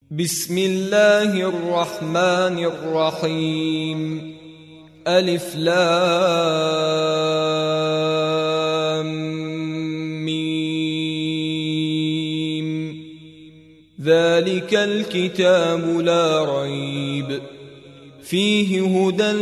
بسم الله الرحمن الرحيم. ألف لام ميم. ذلك الكتاب لا ريب فيه هدى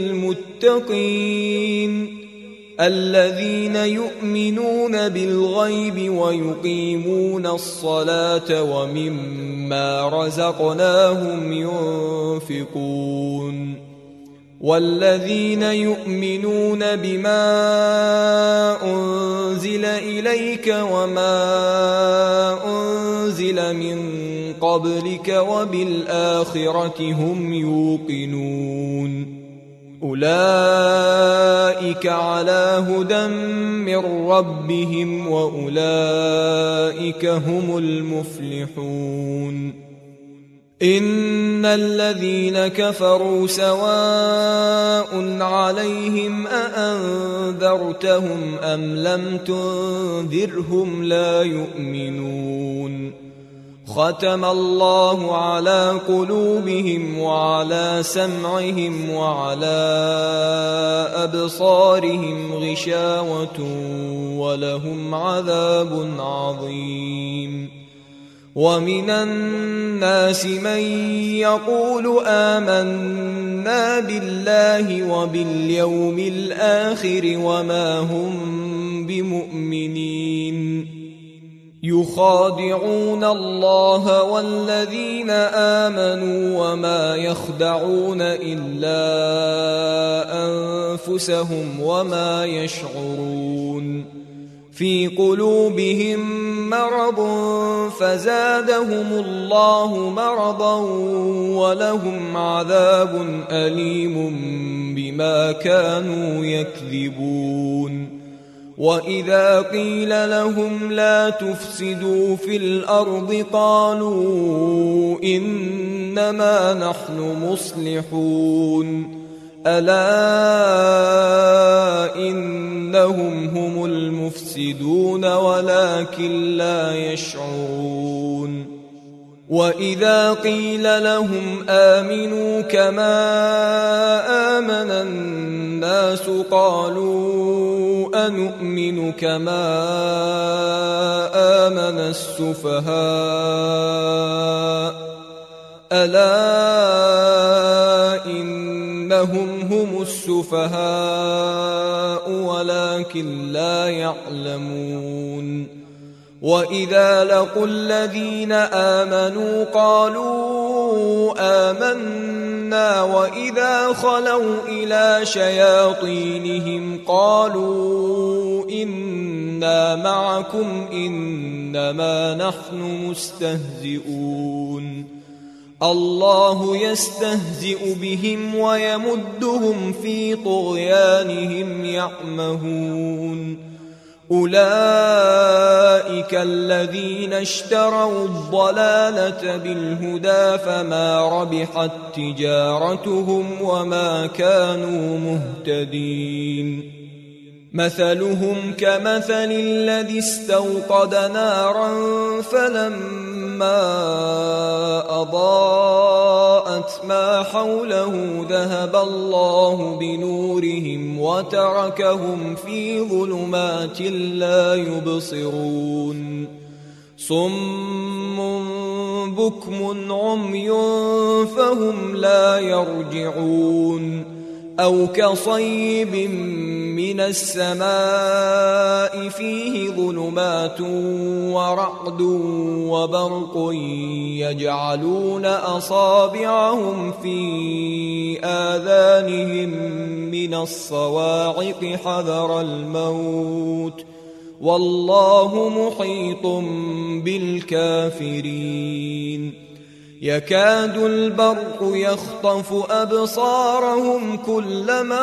للمتقين الذين يؤمنون بالغيب ويقيمون الصلاة ومما رزقناهم ينفقون والذين يؤمنون بما أنزل إليك وما أنزل من قبلك وبالآخرة هم يوقنون أولئك على هدى من ربهم وأولئك هم المفلحون. إن الذين كفروا سواء عليهم أأنذرتهم أم لم تنذرهم لا يؤمنون. ختم الله على قلوبهم وعلى سمعهم وعلى أبصارهم غشاوة ولهم عذاب عظيم. ومن الناس من يقول آمنا بالله وباليوم الآخر وما هم بمؤمنين يخادعون الله والذين آمنوا وما يخدعون إلا أنفسهم وما يشعرون. في قلوبهم مرض فزادهم الله مرضا ولهم عذاب أليم بما كانوا يكذبون. وإذا قيل لهم لا تفسدوا في الأرض قالوا إنما نحن مصلحون ألا إنهم هم المفسدون ولكن لا يشعرون. وإذا قيل لهم آمنوا كما آمن الناس قالوا أنؤمن كما آمن السفهاء ألا إنهم هم السفهاء ولكن لا يعلمون. وإذا لقوا الذين آمنوا قالوا آمنا وإذا خلوا إلى شياطينهم قالوا إنا معكم إنما نحن مستهزئون. الله يستهزئ بهم ويمدهم في طغيانهم يعمهون. أولئك الذين اشتروا الضلالة بالهدى فما ربحت تجارتهم وما كانوا مهتدين. مثلهم كمثل الذي استوقد نارا فلما أضاءت ما حوله ذهب الله بنورهم وتركهم في ظلمات لا يبصرون. صم بكم عمي فهم لا يرجعون. أو كصيب من السماء فيه ظلمات ورعد وبرق يجعلون أصابعهم في آذانهم من الصواعق حذر الموت والله محيط بالكافرين. يكاد البرق يخطف أبصارهم كلما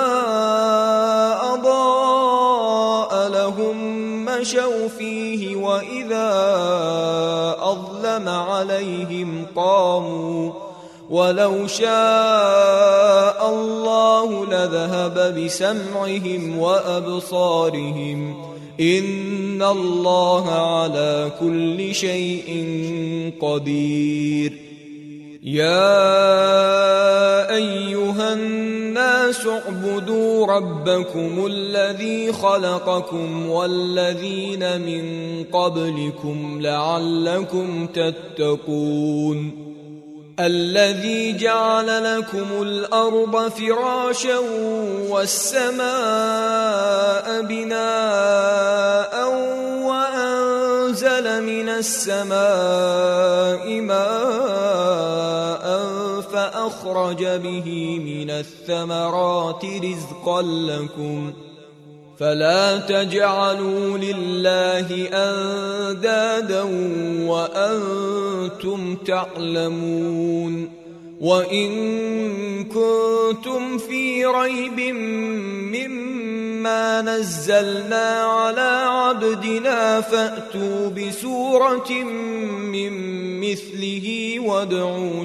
أضاء لهم مشوا فيه وإذا أظلم عليهم قاموا ولو شاء الله لذهب بسمعهم وأبصارهم إن الله على كل شيء قدير. يا أيها الناس اعبدوا ربكم الذي خلقكم والذين من قبلكم لعلكم تتقون الذي جعل لكم الأرض فراشا والسماء بناء وأنزل من السماء ماء فأخرج به من الثمرات رزقا لكم فلا تجعلوا لله أندادا وأنتم تعلمون وإن كنتم في ريب مما نزلنا على عبدنا فأتوا بسورة من مثله وادعوا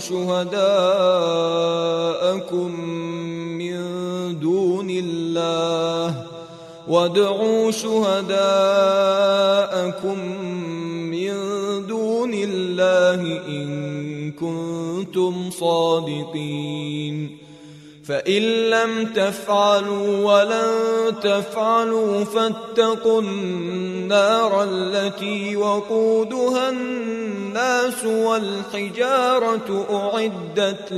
شهداءكم من دون الله إن كنتم صادقين فإن لم تفعلوا ولن تفعلوا فاتقوا النار التي وقودها الناس والحجارة أعدت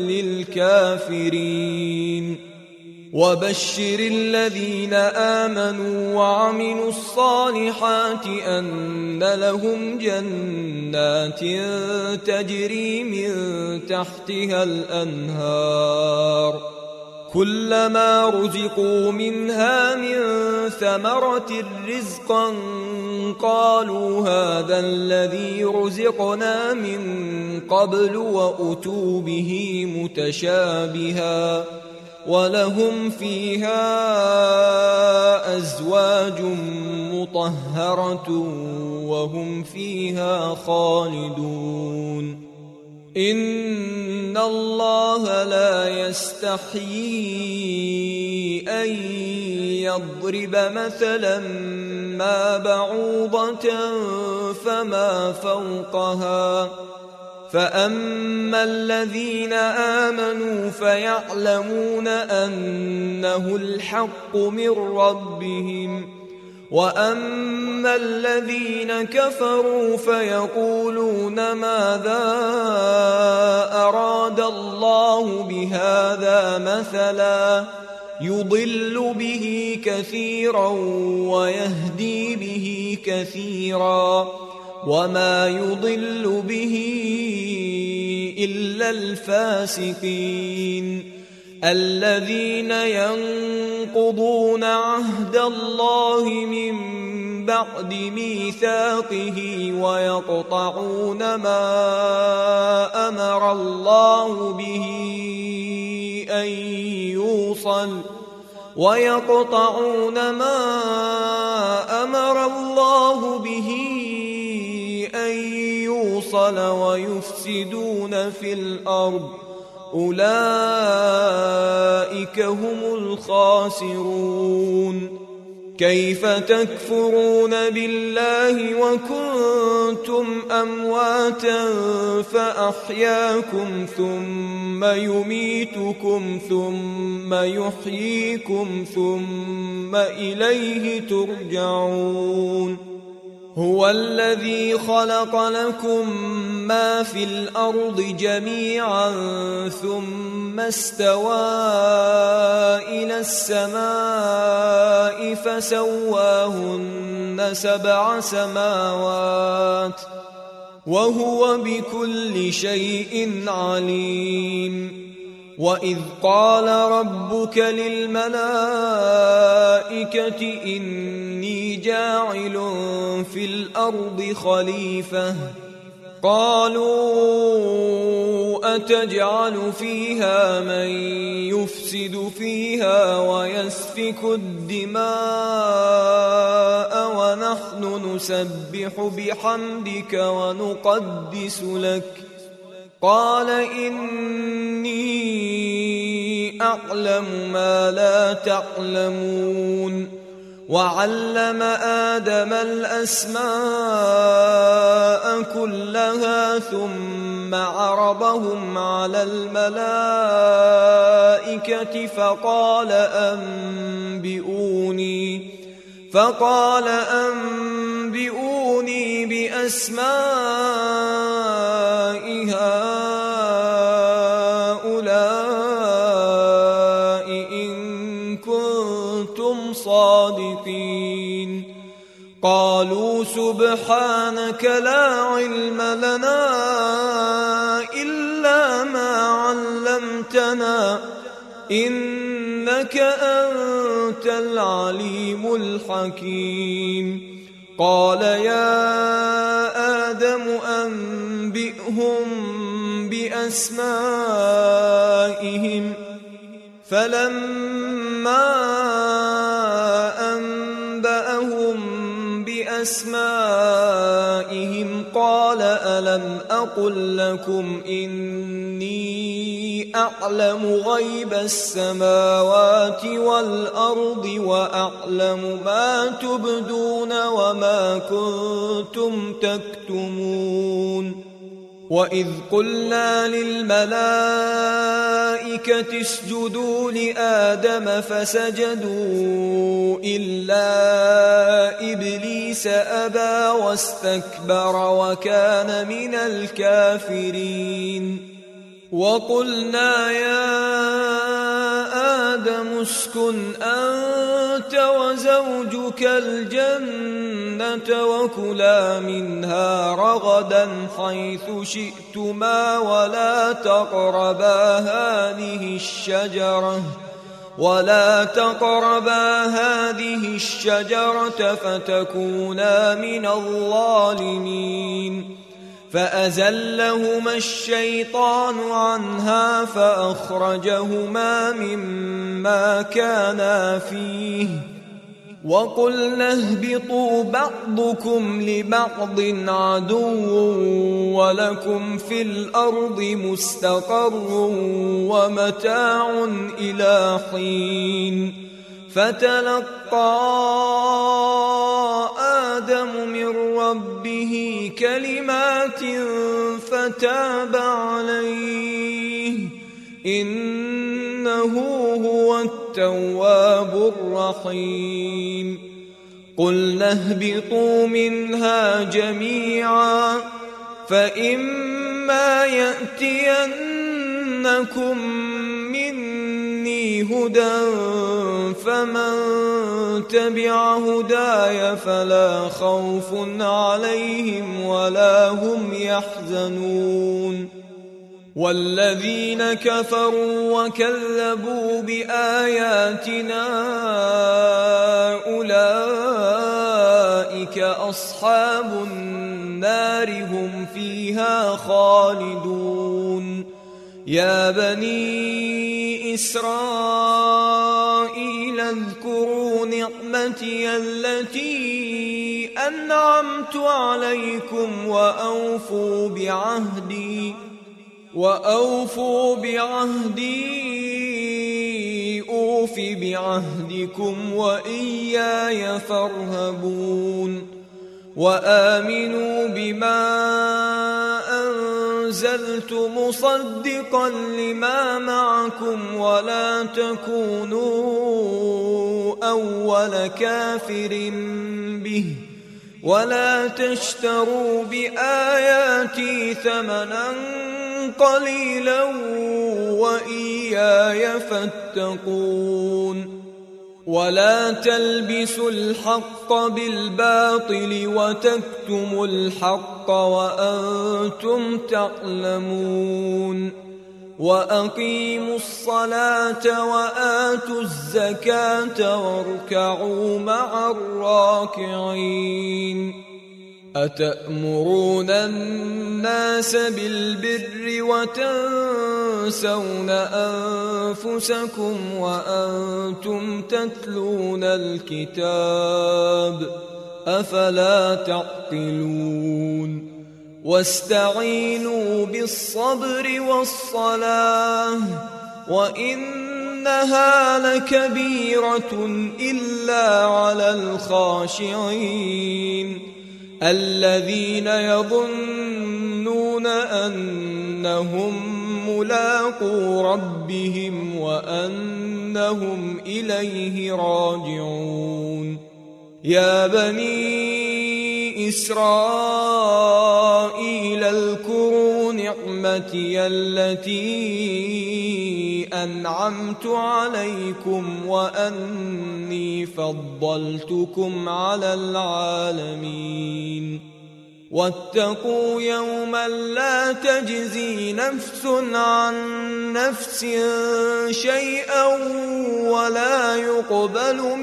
للكافرين وبشر الذين آمنوا وعملوا الصالحات أن لهم جنات تجري من تحتها الأنهار كلما رزقوا منها من ثمرة رزقا قالوا هذا الذي رزقنا من قبل وأتوا به متشابها ولهم فيها أزواج مطهرة وهم فيها خالدون إن الله لا يستحيي أن يضرب مثلا ما بعوضة فما فوقها فأما الذين آمنوا فيعلمون أنه الحق من ربهم وأما الذين كفروا فيقولون ماذا أراد الله بهذا مثلا يضل به كثيرا ويهدي به كثيرا وما يضل به إلا الفاسقين الذين ينقضون عهد الله من بعد ميثاقه ويقطعون ما أمر الله به أن يوصل ويفسدون في الأرض أولئك هم الخاسرون كيف تكفرون بالله وكنتم أمواتا فأحياكم ثم يميتكم ثم يحييكم ثم إليه ترجعون هو الذي خلق لكم ما في الأرض جميعا ثم استوى إلى السماء فسواهن 7 سماوات وهو بكل شيء عليم وإذ قال ربك للملائكة إني جاعل في الأرض خليفة قالوا أتجعل فيها من يفسد فيها ويسفك الدماء ونحن نسبح بحمدك ونقدس لك قال إني أعلم ما لا تعلمون وعلم آدم الأسماء كلها ثم ثم عرضهم على الملائكة فقال أنبئوني بأسماء هؤلاء إن كنتم صادقين. قالوا سبحانك لا علم لنا إلا ما علمتنا إنك أنت العليم الحكيم. قال يا آدم أنبئهم بأسمائهم فلما أنبأهم بأسمائهم قال ألم أقل لكم إني أعلم غيب السماوات والأرض وأعلم ما تبدون وما كنتم تكتمون. وإذ قلنا للملائكة اسجدوا لآدم فسجدوا إلا إبليس أبى واستكبر وكان من الكافرين. وقلنا يا آدم اسكن أنت وزوجك الجنة وكلا منها رغدا حيث شئتما ولا تقربا هذه الشجرة فتكونا من الظالمين. فأزلهما الشيطان عنها فأخرجهما مما كانا فيه وقلنا اهبطوا بعضكم لبعض عدو ولكم في الأرض مستقر ومتاع إلى حين. فتلقى آدم من ربه كلمات فتاب عليه إنه هو التواب الرحيم. قلنا اهبطوا منها جميعا فإما يأتينكم مني هدى فمن تبع هداي فلا خوف عليهم ولا هم يحزنون. والذين كفروا وكذبوا بآياتنا أولئك أصحاب النار هم فيها خالدون. يا بني إسرائيل اذكروا نعمتي التي أنعمت عليكم وأوفوا بعهدي أوف بعهدكم وإياي فارهبون. وآمنوا بما أنزلت مصدقا لما معكم ولا تكونوا أول كافر به ولا تشتروا بآياتي ثمنا قليلا وإياي فاتقون. ولا تلبسوا الحق بالباطل وتكتموا الحق وأنتم تعلمون. وأقيموا الصلاة وآتوا الزكاة واركعوا مع الراكعين. أتأمرون الناس بالبر وتنسون أنفسكم وأنتم تتلون الكتاب أفلا تعقلون. واستعينوا بالصبر والصلاة وإنها لكبيرة إلا على الخاشعين الذين يظنون أن أنهم ملاقو ربهم وأنهم إليه راجعون. يا بني إسرائيل اذكروا نعمتي التي أنعمت عليكم وأني فضلتكم على العالمين. واتقوا يوما لا تجزي نفس عن نفس شيئا ولا يقبل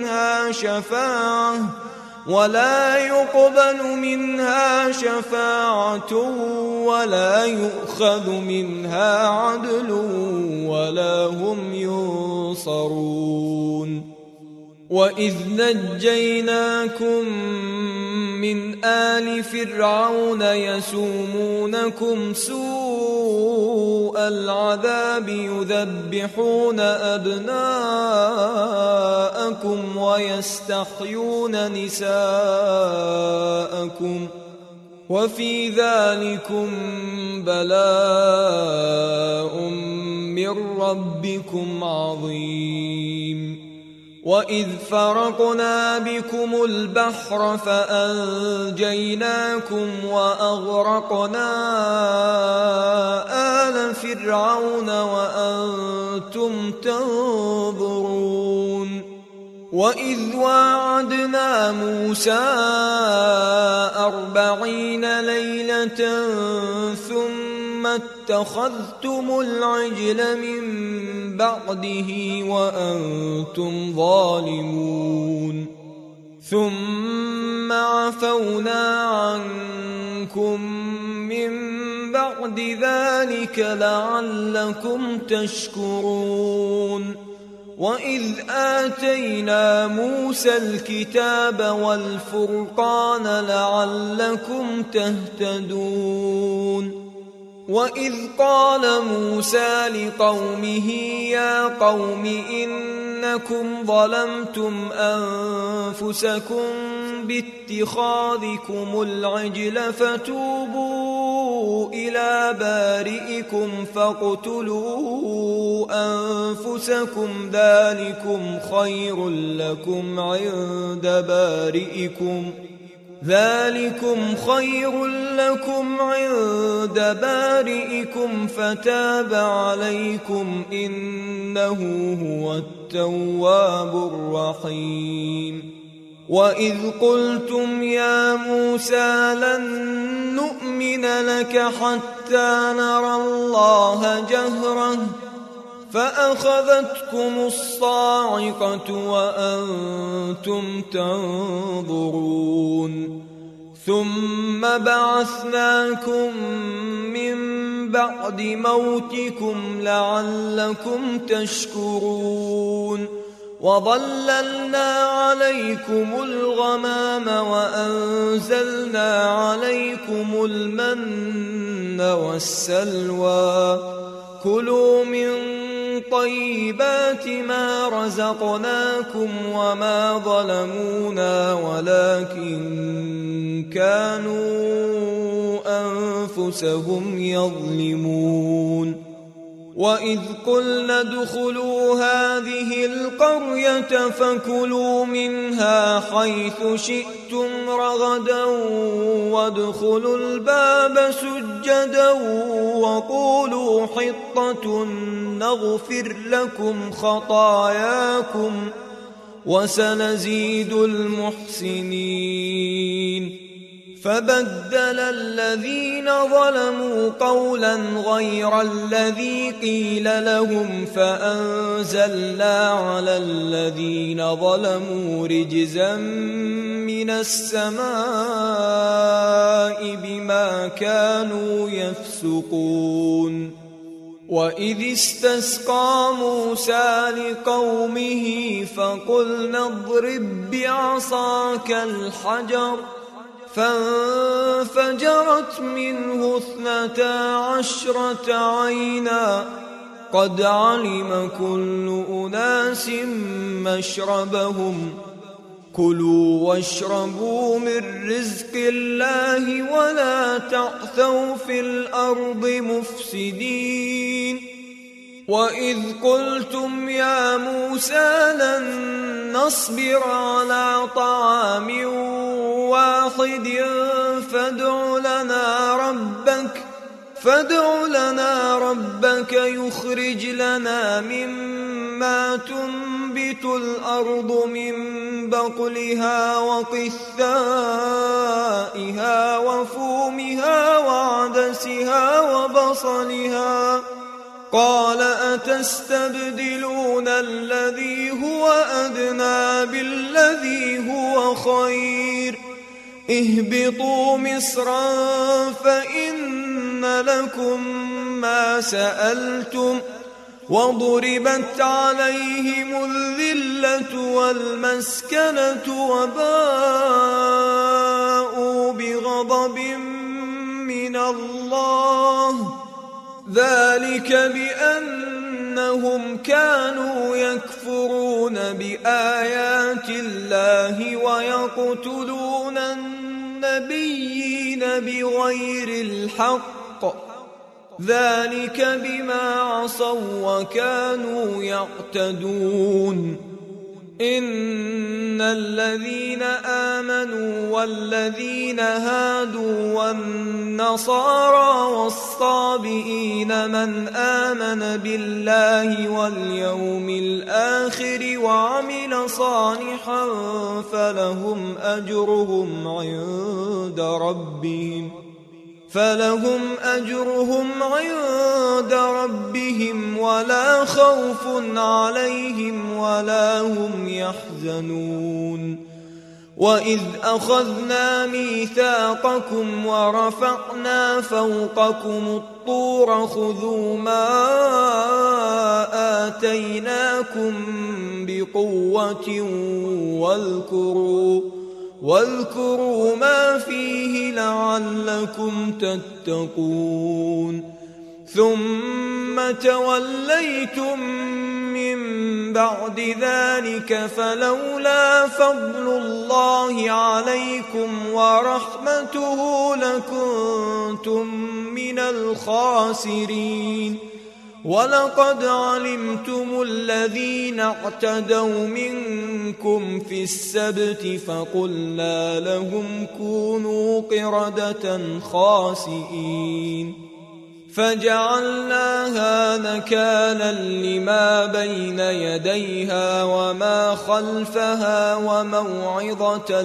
منها شفاعة ولا يؤخذ منها عدل ولا هم ينصرون. وإذ نجيناكم من آل فرعون يسومونكم سوء العذاب يذبحون أبناءكم ويستحيون نساءكم وفي ذلكم بلاء من ربكم عظيم. وإذ فرقنا بكم البحر فأنجيناكم وأغرقنا آل فرعون وأنتم تنظرون. وإذ واعدنا موسى 40 ليلة ثم اتخذتم العجل من بعده وأنتم ظالمون. ثم عفونا عنكم من بعد ذلك لعلكم تشكرون. وإذ آتينا موسى الكتاب والفرقان لعلكم تهتدون. وإذ قال موسى لقومه يا قوم إنكم ظلمتم أنفسكم باتخاذكم العجل فتوبوا إلى بارئكم فاقتلوا أنفسكم ذلكم خير لكم عند بارئكم فتاب عليكم إنه هو التواب الرحيم. وإذ قلتم يا موسى لن نؤمن لك حتى نرى الله جهرة فأخذتكم الصاعقة وأنتم تنظرون. ثم بعثناكم من بعد موتكم لعلكم تشكرون. وظللنا عليكم الغمام وأنزلنا عليكم المن والسلوى كلوا من طيبات ما رزقناكم وما ظلمونا ولكن كانوا أنفسهم يظلمون. وإذ قلنا ادخلوا هذه القرية فكلوا منها حيث شئتم رغدا وادخلوا الباب سجدا وقولوا حطة نغفر لكم خطاياكم وسنزيد المحسنين. فبدل الذين ظلموا قولا غير الذي قيل لهم فأنزلنا على الذين ظلموا رجزا من السماء بما كانوا يفسقون. وإذ استسقى موسى لقومه فقلنا اضرب بعصاك الحجر فانفجرت منه 12 عينا قد علم كل أناس مشربهم كلوا واشربوا من رزق الله ولا تعثوا في الأرض مفسدين وإذ قلتم يا موسى لن نصبر على طعام واحد فادع لنا ربك يخرج لنا مما تنبت الأرض من بقلها وقثائها وفومها وعدسها وبصلها قال أتستبدلون الذي هو أدنى بالذي هو خير اهبطوا مصرا فإن لكم ما سألتم وضربت عليهم الذلة والمسكنة وباءوا بغضب من الله ذلك بأنهم كانوا يكفرون بآيات الله ويقتلون النبيين بغير الحق ذلك بما عصوا وكانوا يعتدون إن الذين آمنوا والذين هادوا والنصارى والصابئين من آمن بالله واليوم الآخر وعمل صالحا فلهم أجرهم عند ربهم ولا خوف عليهم ولا هم يحزنون وإذ أخذنا ميثاقكم ورفعنا فوقكم الطور خذوا ما آتيناكم بقوة واذكروا ما فيه لعلكم تتقون ثم توليتم من بعد ذلك فلولا فضل الله عليكم ورحمته لكنتم من الخاسرين ولقد علمتم الذين اعتدوا منكم في السبت فقلنا لهم كونوا قردة خاسئين فجعلناها نكالا لما بين يديها وما خلفها وموعظة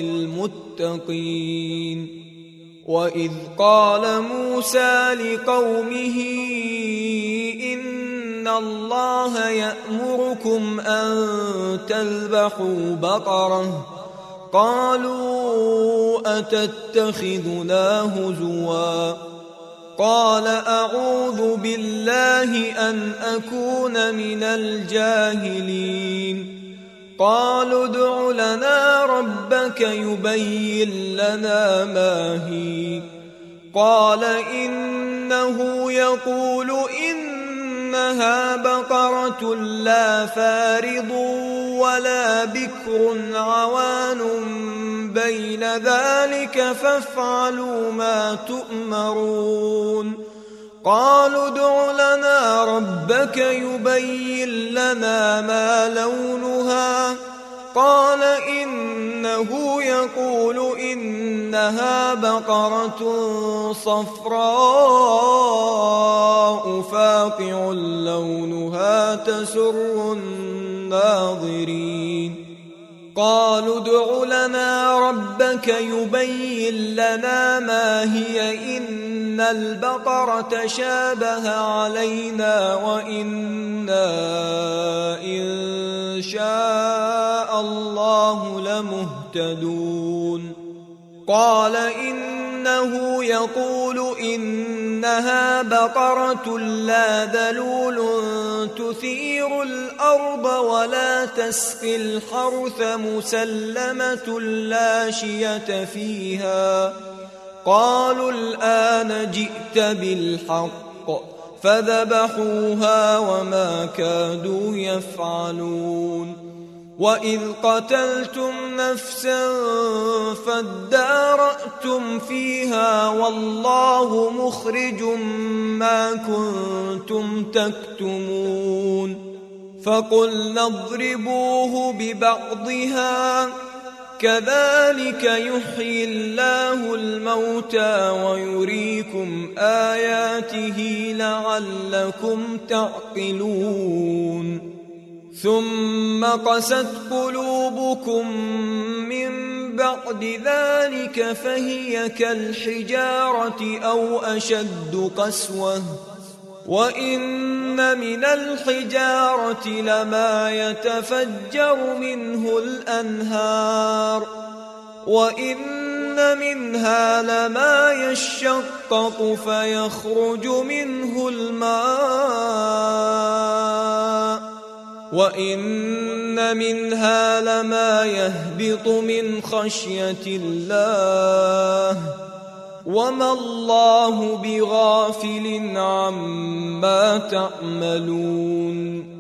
للمتقين وإذ قال موسى لقومه إن الله يأمركم أن تذبحوا بقرة قالوا أتتخذنا هزوا قال أعوذ بالله أن أكون من الجاهلين قالوا ادع لنا ربك يبين لنا ما هي قال إنه يقول إنها بقرة لا فارض ولا بكر عوان بين ذلك فافعلوا ما تؤمرون قالوا ادع لنا ربك يبين لنا ما لونها قال إنه يقول إنها بقرة صفراء فاقع لونها تسر الناظرين قالوا ادع لنا ربك يبين لنا ما هي إن البقرة شابه علينا وإنا إن شاء الله لمهتدون قال إنه يقول إنها بقرة لا ذلول تثير الأرض ولا تسقي الحرث مسلمة لا شية فيها قالوا الآن جئت بالحق فذبحوها وما كادوا يفعلون وإذ قتلتم نفسا فادارأتم فيها والله مخرج ما كنتم تكتمون فقلنا اضربوه ببعضها كذلك يحيي الله الموتى ويريكم آياته لعلكم تعقلون ثم قست قلوبكم من بعد ذلك فهي كالحجارة أو أشد قسوة وإن من الحجارة لما يتفجر منه الأنهار وإن منها لما يشقق فيخرج منه الماء وإن منها لما يهبط من خشية الله وما الله بغافل عما تعملون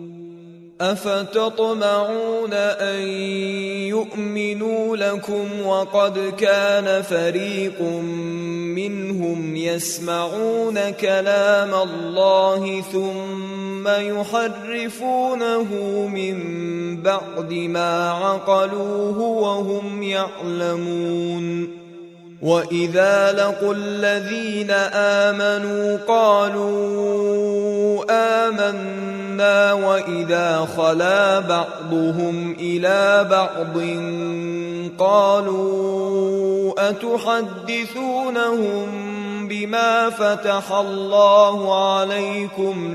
أفتطمعون أن يؤمنوا لكم وقد كان فريق منهم يسمعون كلام الله ثم يحرفونه من بعد ما عقلوه وهم يعلمون وإذا لقوا الذين آمنوا قالوا آمنا وإذا خلا بعضهم إلى بعض قالوا أتحدثونهم بما فتح الله عليكم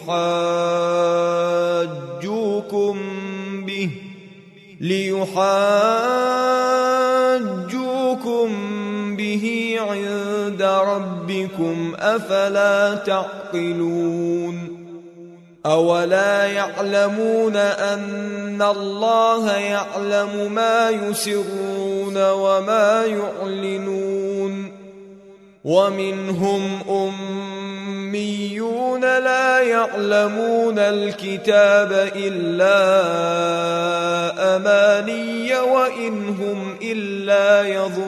ليحاجوكم به عند ربكم أفلا تعقلون أولا يعلمون أن الله يعلم ما يسرون وما يعلنون ومنهم أميون لا يعلمون الكتاب إلا أماني وإن هم إلا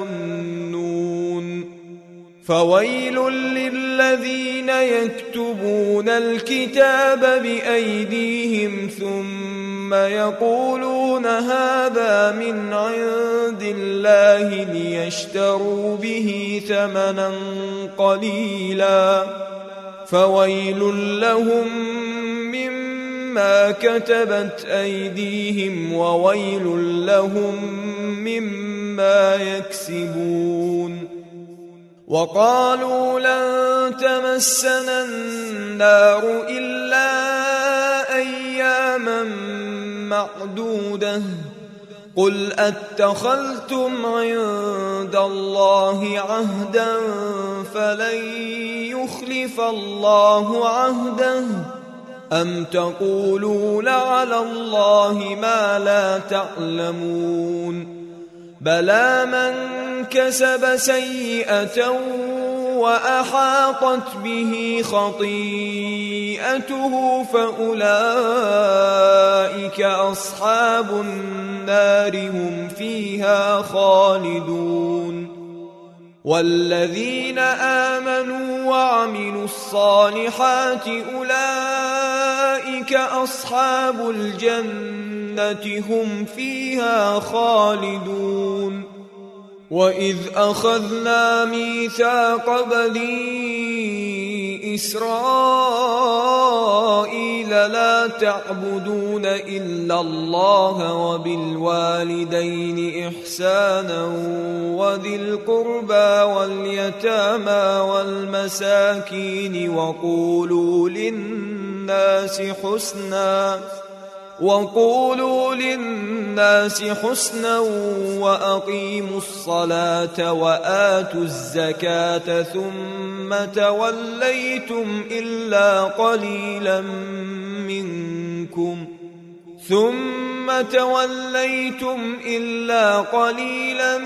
يظنون فويل للذين يكتبون الكتاب بأيديهم ثم يقولون هذا من عند الله ليشتروا به ثمنا قليلا فويل لهم مما كتبت أيديهم وويل لهم مما يكسبون وقالوا لن تمسنا النار إلا أياما معدودة قل أتخذتم عند الله عهدا فلن يخلف الله عهده أم تقولون على الله ما لا تعلمون بلى من كسب سيئة وأحاطت به خطيئته فأولئك أصحاب النار هم فيها خالدون والذين آمنوا وعملوا الصالحات أولئك أصحاب الجنة هم فيها خالدون وإذ أخذنا ميثاق بني إسرائيل لا تعبدون إلا الله وبالوالدين إحسانا وذي القربى واليتامى والمساكين وقولوا للناس حسنا وأقيموا الصلاة وآتوا الزكاة ثم توليتم إلا قليلا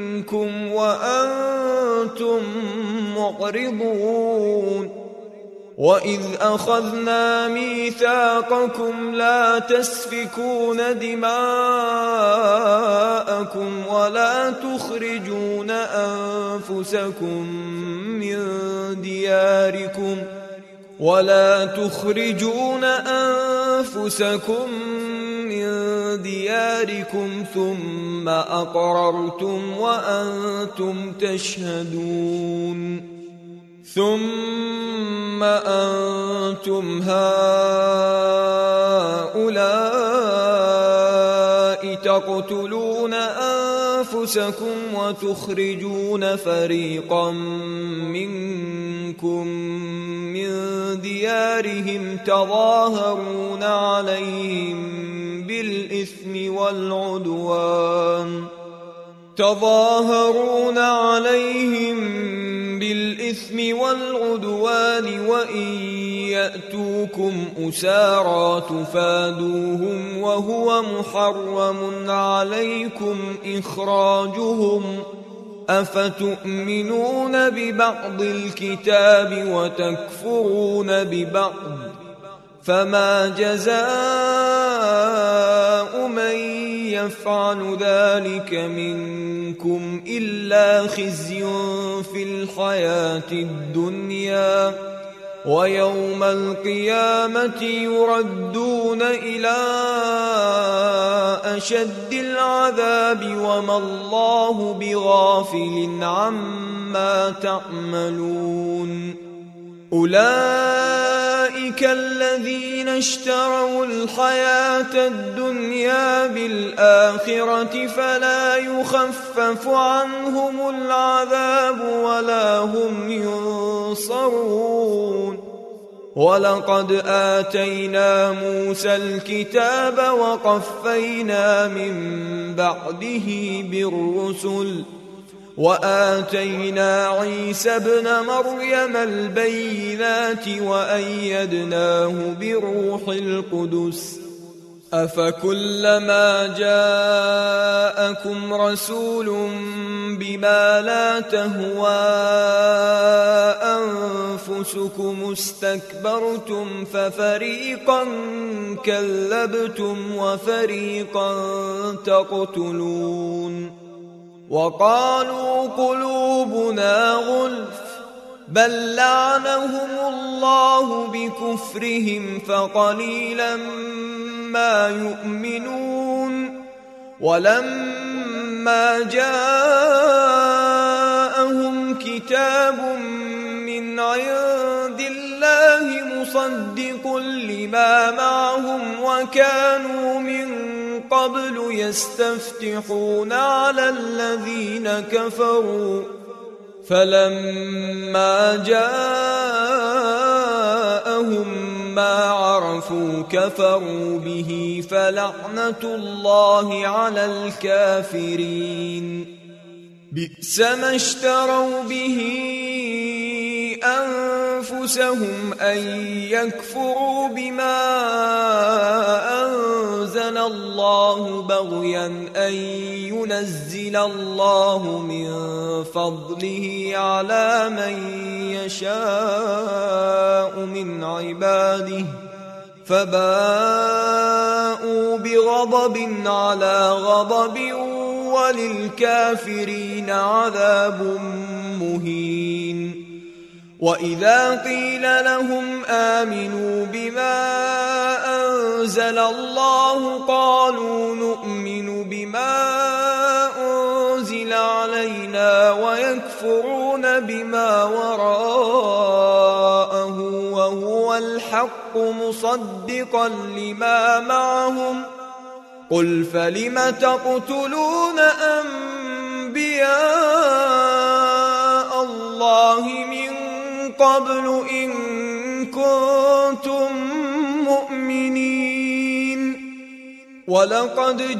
منكم وأنتم معرضون وإذ أخذنا ميثاقكم لا تسفكون دماءكم ولا تخرجون أنفسكم من دياركم ثم أقررتم وأنتم تشهدون ثم أنتم هؤلاء تقتلون أنفسكم وتخرجون فريقا منكم من ديارهم تظاهرون عليهم بالإثم والعدوان وإن يأتوكم أسارى تفادوهم وهو محرم عليكم إخراجهم أفتؤمنون ببعض الكتاب وتكفرون ببعض فما جزاء من يفعل ذلك منكم إلا خزي في الحياة الدنيا ويوم القيامة يردون إلى أشد العذاب وما الله بغافل عما تعملون أولئك الذين اشتروا الحياة الدنيا بالآخرة فلا يخفف عنهم العذاب ولا هم ينصرون ولقد آتينا موسى الكتاب وقفينا من بعده بالرسل وآتينا عيسى ابن مريم البينات وأيدناه بروح القدس أفكلما جاءكم رسول بما لا تهوى أنفسكم استكبرتم ففريقا كذبتم وفريقا تقتلون وقالوا قلوبنا غلف بل لعنهم الله بكفرهم فقليلا ما يؤمنون ولما جاءهم كتاب من عند الله مصدق لما معهم وكانوا من قبل يستفتحون على الذين كفروا فلما جاءهم ما عرفوا كفروا به فلعنة الله على الكافرين بئس ما اشتروا به أنفسهم أن يكفروا بما أنزل الله بغيا أن ينزل الله من فضله على من يشاء من عباده فباءوا بغضب على غضب وللكافرين عذاب مهين وإذا قيل لهم آمنوا بما أنزل الله قالوا نؤمن بما أنزل علينا ويكفرون بما وراءه وهو الحق مصدقا لما معهم قل فلم تقتلون أنبياء الله من قبل إن كنتم مؤمنين ولقد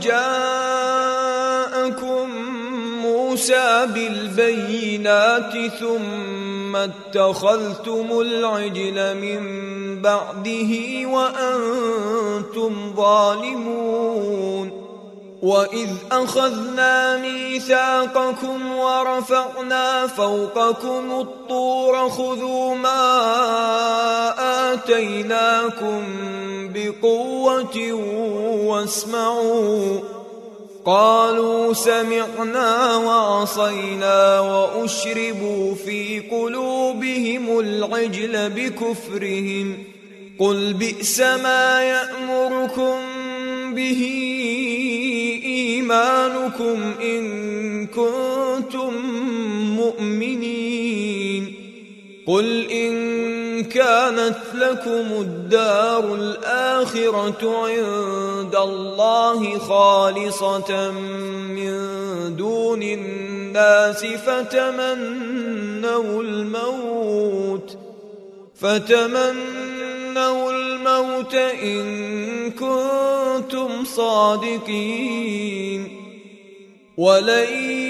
جاءكم موسى بالبينات ثم اتخذتم العجل من بعده وأنتم ظالمون وإذ أخذنا ميثاقكم ورفعنا فوقكم الطور خذوا ما آتيناكم بقوة واسمعوا قالوا سمعنا وعصينا وأشربوا في قلوبهم العجل بكفرهم قل بئس ما يأمركم به إيمانكم إن كنتم مؤمنين قل إن كانت لكم الدار الآخرة عند الله خالصة من دون الناس فتمنوا الموت إن كنتم صادقين ولن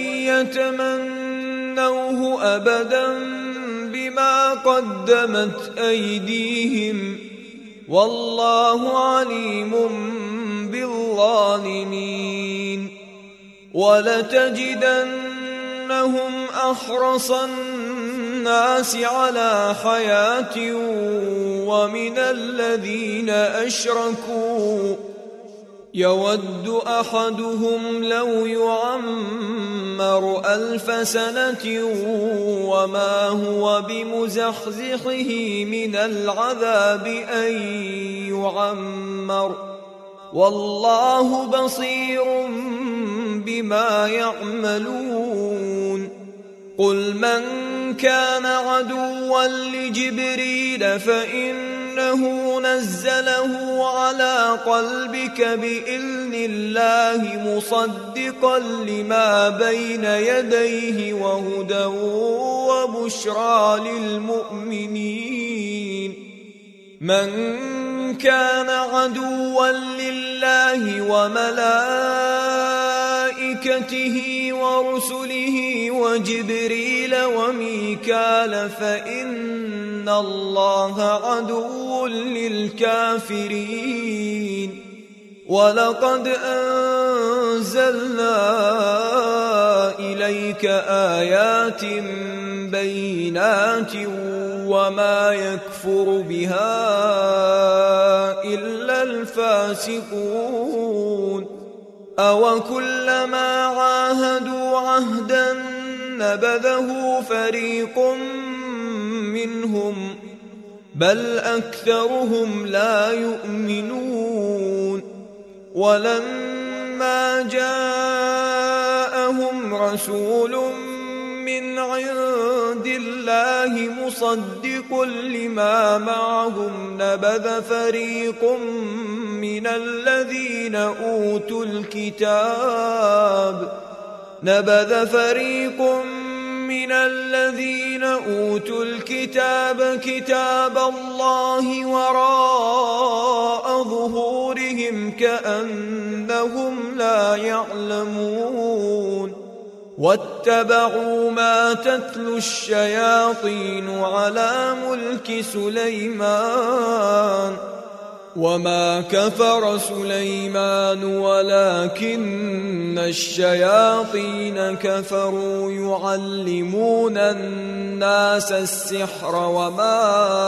يتمنوه أبدا بما قدمت أيديهم والله عليم بالظالمين ولتجدنهم أحرص الناس على حياة ومن الذين أشركوا يود أحدهم لو يعمر 1000 سنة وما هو بمزحزحه من العذاب أن يعمر والله بصير بما يعملون قل من كان عدوا لجبريل فإنه نزله على قلبك بإذن الله مصدقا لما بين يديه وهدى وبشرى للمؤمنين من كان عدوا لله وملائكته ورسله وجبريل وميكال فإن الله عدو للكافرين ولقد أنزلنا إليك آيات بينات وما يكفر بها إلا الفاسقون أوكلما عاهدوا عهدا نبذه فريق منهم بل أكثرهم لا يؤمنون ولما جاءهم رسول من عند الله مصدق لما معهم نبذ فريق من الذين أوتوا الكتاب كتاب الله وراء ظهورهم كأنهم لا يعلمون واتبعوا ما تتلو الشياطين على ملك سليمان وما كفر سليمان ولكن الشياطين كفروا يعلمون الناس السحر وما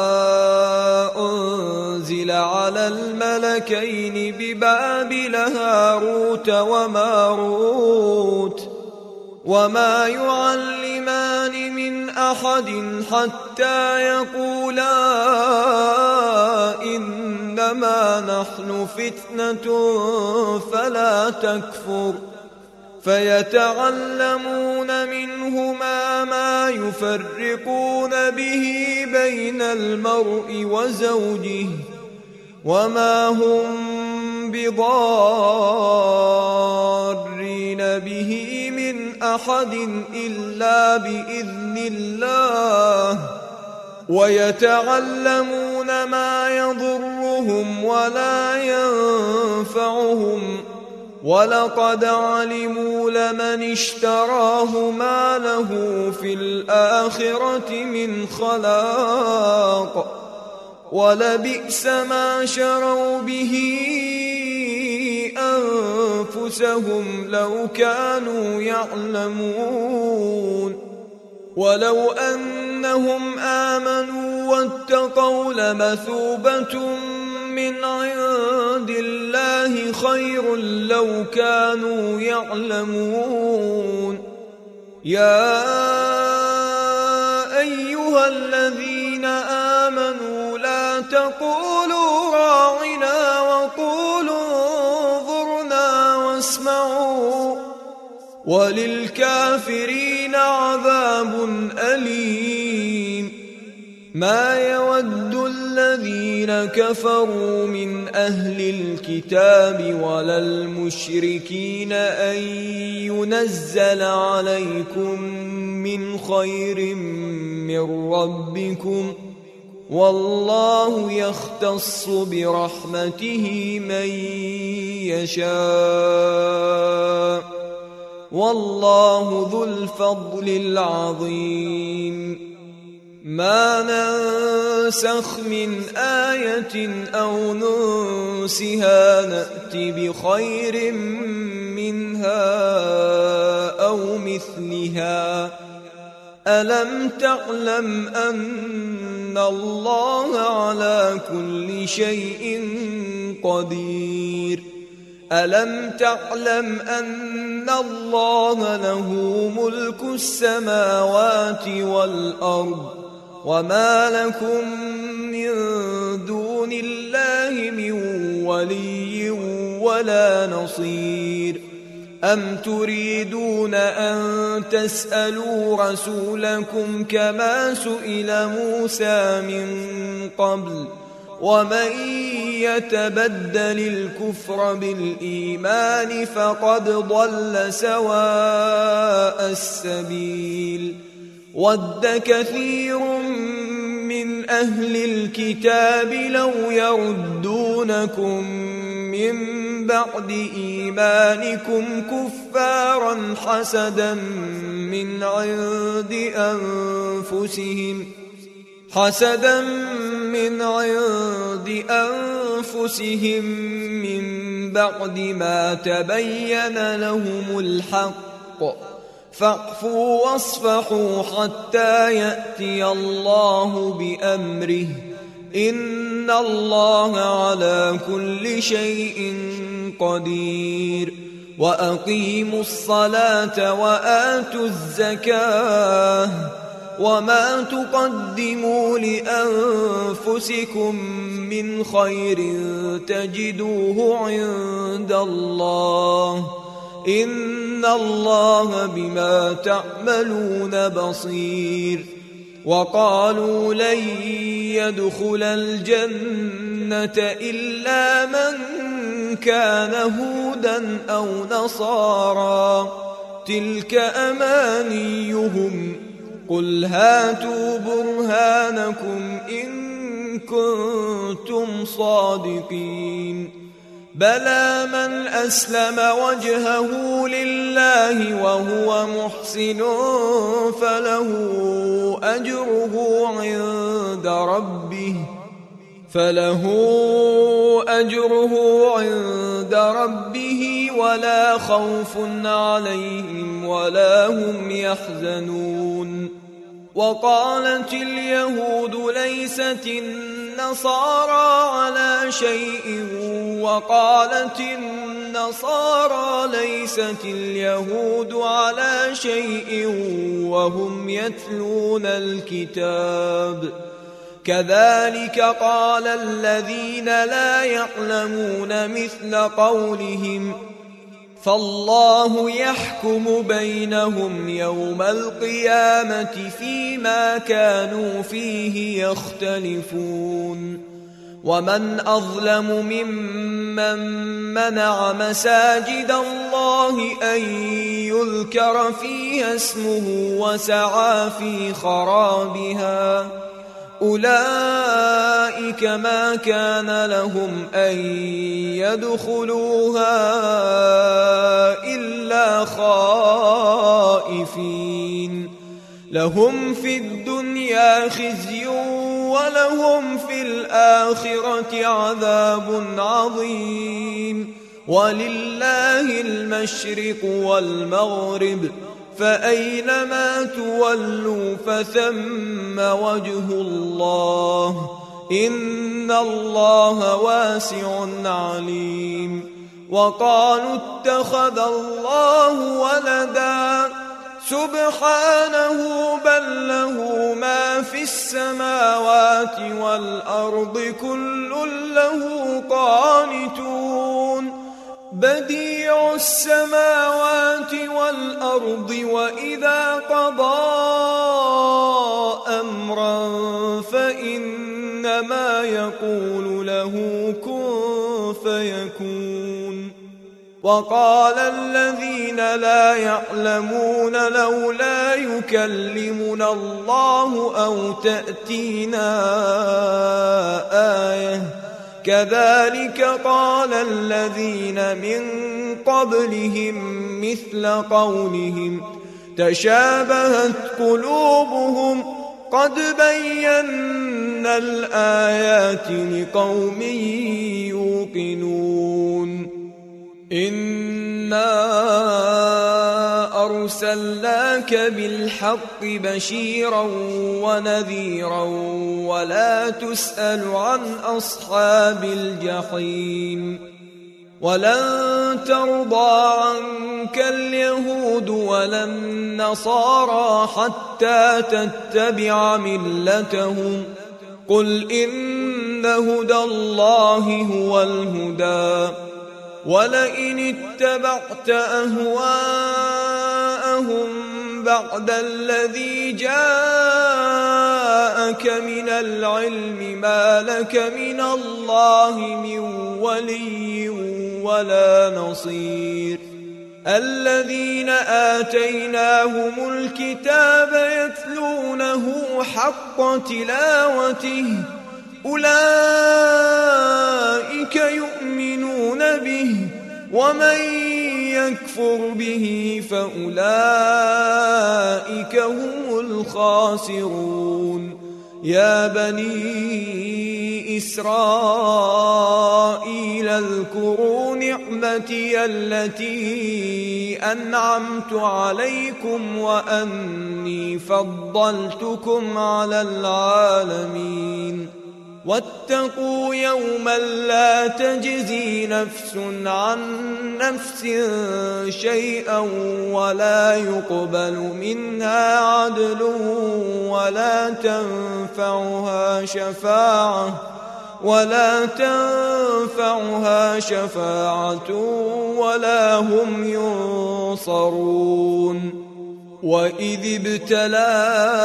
أنزل على الملكين ببابل هاروت وماروت وما يعلمان من أحد حتى يقولا إنما نحن فتنة فلا تكفر فيتعلمون منهما ما يفرقون به بين المرء وزوجه وما هم بضارين به من أحد إلا بإذن الله ويتعلمون ما يضرهم ولا ينفعهم ولقد علموا لمن اشتراه ما له في الآخرة من خلاق ولبئس ما شروا به أنفسهم لو كانوا يعلمون ولو أنهم آمنوا واتقوا لمثوبة من عند الله خير لو كانوا يعلمون يا أيها الذين آمنوا لا تقولوا راعنا وقولوا انظرنا واسمعوا وللكافرين عذاب أليم ما يود الذين كفروا من أهل الكتاب ولا المشركين أن ينزل عليكم من خير من ربكم والله يختص برحمته من يشاء والله ذو الفضل العظيم ما ننسخ من آية أو ننسها نأت بخير منها أو مثلها ألم تعلم أن الله على كل شيء قدير ألم تعلم أن الله له ملك السماوات والأرض وما لكم من دون الله من ولي ولا نصير أم تريدون أن تسألوا رسولكم كما سئل موسى من قبل ومن يتبدل الكفر بالإيمان فقد ضل سواء السبيل ود كثير من أهل الكتاب لو يردونكم من بعد إيمانكم كفارا حسدا من عند أنفسهم من بعد ما تبين لهم الحق فاعفوا واصفحوا حتى يأتي الله بأمره إن الله على كل شيء قدير وأقيموا الصلاة وآتوا الزكاة وما تقدموا لأنفسكم من خير تجدوه عند الله إن الله بما تعملون بصير وقالوا لن يدخل الجنة إلا من كان هودا أو نصارى تلك أمانيهم قل هاتوا برهانكم إن كنتم صادقين بلى من أسلم وجهه لله وهو محسن فله أجره عند ربه ولا خوف عليهم ولا هم يحزنون وقالت اليهود ليست النصارى على شيء وقالت النصارى ليست اليهود على شيء وهم يتلون الكتاب كذلك قال الذين لا يعلمون مثل قولهم فالله يحكم بينهم يوم القيامة فيما كانوا فيه يختلفون ومن أظلم ممن منع مساجد الله أن يذكر فيها اسمه وسعى في خرابها أولئك ما كان لهم أن يدخلوها إلا خائفين لهم في الدنيا خزي ولهم في الآخرة عذاب عظيم. ولله المشرق والمغرب، فأينما تولوا فثم وجه الله، إن الله واسع عليم. وقالوا اتخذ الله ولدا، سبحانه بل له ما في السماوات والأرض كل له قانتون. بديع السماوات والأرض، وإذا قضى أمرا فإنما يقول له كن فيكون. وقال الذين لا يعلمون لولا يكلمنا الله أو تأتينا آية، كذلك قال الذين من قبلهم مثل قولهم تشابهت قلوبهم، قد بينا الآيات لقوم يوقنون. إنا أرسلناك بالحق بشيرا ونذيرا، ولا تسأل عن أصحاب الجحيم. ولن ترضى عنك اليهود ولا النصارى حتى تتبع ملتهم، قل إن هدى الله هو الهدى. ولئن اتبعت أهواءهم بعد الذي جاءك من العلم، ما لك من الله من ولي ولا نصير. الذين آتيناهم الكتاب يتلونه حق تلاوته، أولئك يؤمنون به، ومن يكفر به فأولئك هم الخاسرون. يا بني إسرائيل اذكروا نعمتي التي أنعمت عليكم وأني فضلتكم على العالمين. واتقوا يوما لا تجزي نفس عن نفس شيئا ولا يقبل منها عدل ولا تنفعها شفاعة ولا هم ينصرون. وإذ ابتلى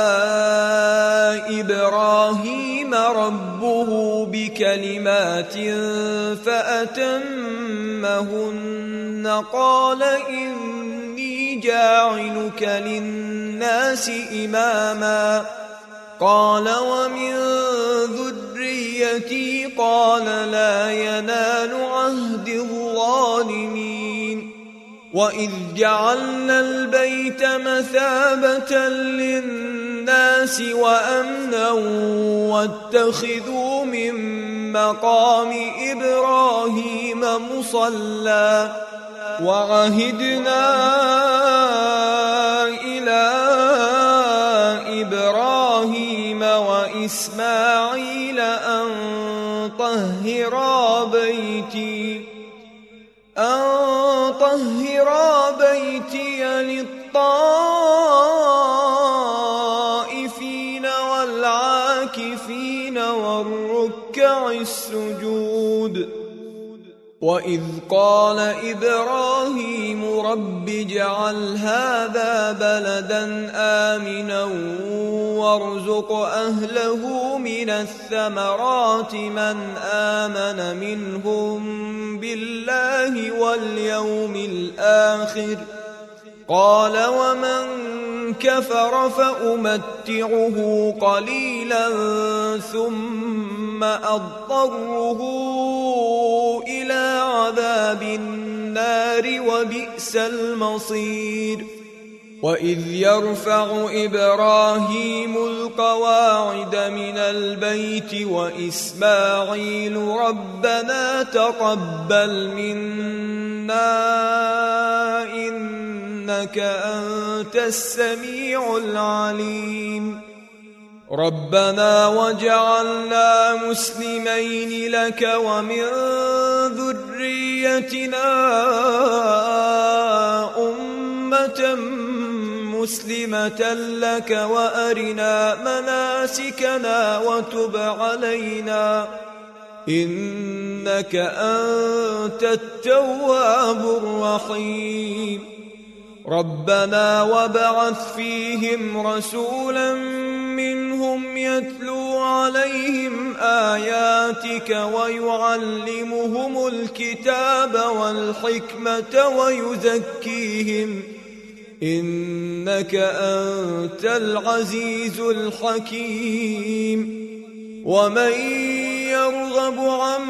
إبراهيم ربه بكلمات فأتمهن، قال إني جاعلك للناس إماما، قال ومن ذريتي، قال لا ينال عهد الظالمين. وإذ جعلنا البيت مثابة للناس وأمنا واتخذوا من مقام إبراهيم مصلى، وعهدنا إلى إبراهيم وإسماعيل أن طهرا بيتي للطائفين والعاكفين والركع السجود. وإذ قال إبراهيم رب اجعل هذا بلدا آمنا وارزق أهله من الثمرات من آمن منهم بالله واليوم الآخر، قال ومن كفر فأمتعه قليلا ثم أضطره إلى عذاب النار وبئس المصير. وإذ يرفع إبراهيم القواعد من البيت وإسماعيل ربنا تقبل منا إنك أنت السميع العليم ربنا وجعلنا مسلمين لك ومن ذريتنا أمة مسلمة لك وأرنا مناسكنا وتب علينا إنك أنت التواب الرحيم ربنا وابعث فيهم رسولا منهم يتلو عليهم آياتك ويعلمهم الكتاب والحكمة ويزكيهم إنك أنت العزيز الحكيم ومن يرغب عن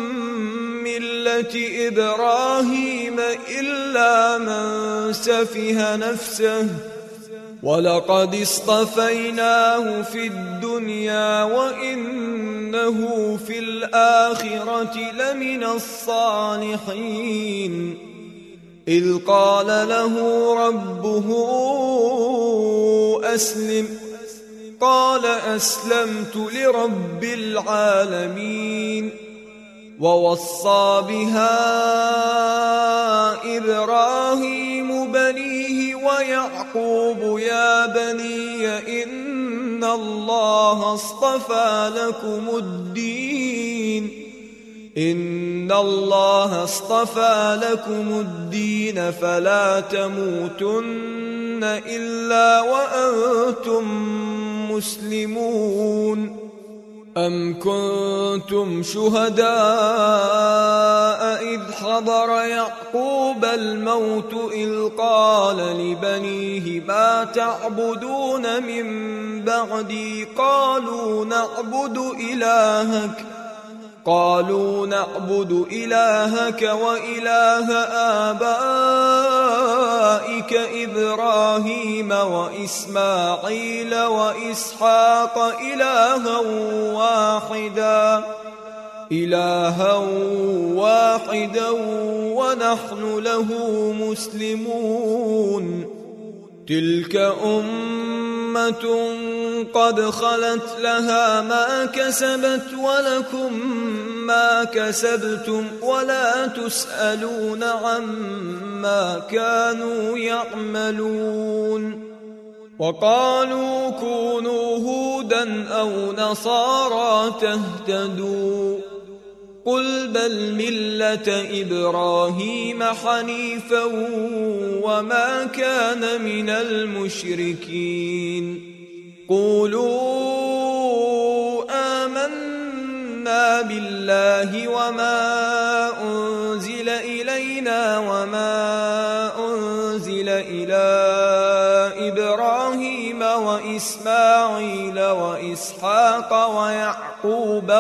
ملة إبراهيم إلا من سفه نفسه ولقد اصطفيناه في الدنيا وإنه في الآخرة لمن الصالحين إذ قال له ربه أسلم قال أسلمت لرب العالمين ووصى بها إبراهيم بنيه ويعقوب يا بني إن الله اصطفى لكم الدين فلا تموتن إلا وأنتم مسلمون أم كنتم شهداء إذ حضر يعقوب الموت إذ قال لبنيه ما تعبدون من بعدي قالوا نعبد إلهك وإله آبائك إبراهيم وإسماعيل وإسحاق إلها واحدا ونحن له مسلمون تلك أمة قد خلت لها ما كسبت ولكم ما كسبتم ولا تسألون عما كانوا يعملون وقالوا كونوا هودا أو نصارى تهتدوا قل بل ملة إبراهيم حنيفا وما كان من المشركين قولوا آمنا بالله وما أنزل إلينا وما أنزل إلى إبراهيم وإسماعيل وإسحاق ويعقوب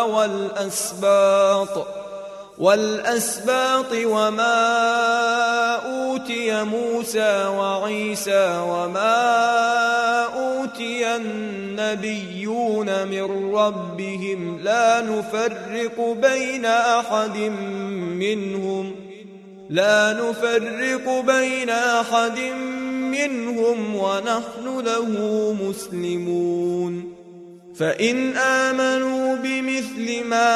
والأسباط وما أوتي موسى وعيسى وما أوتي النبيون من ربهم لا نفرق بين أحد منهم ونحن له مسلمون فإن آمنوا بمثل ما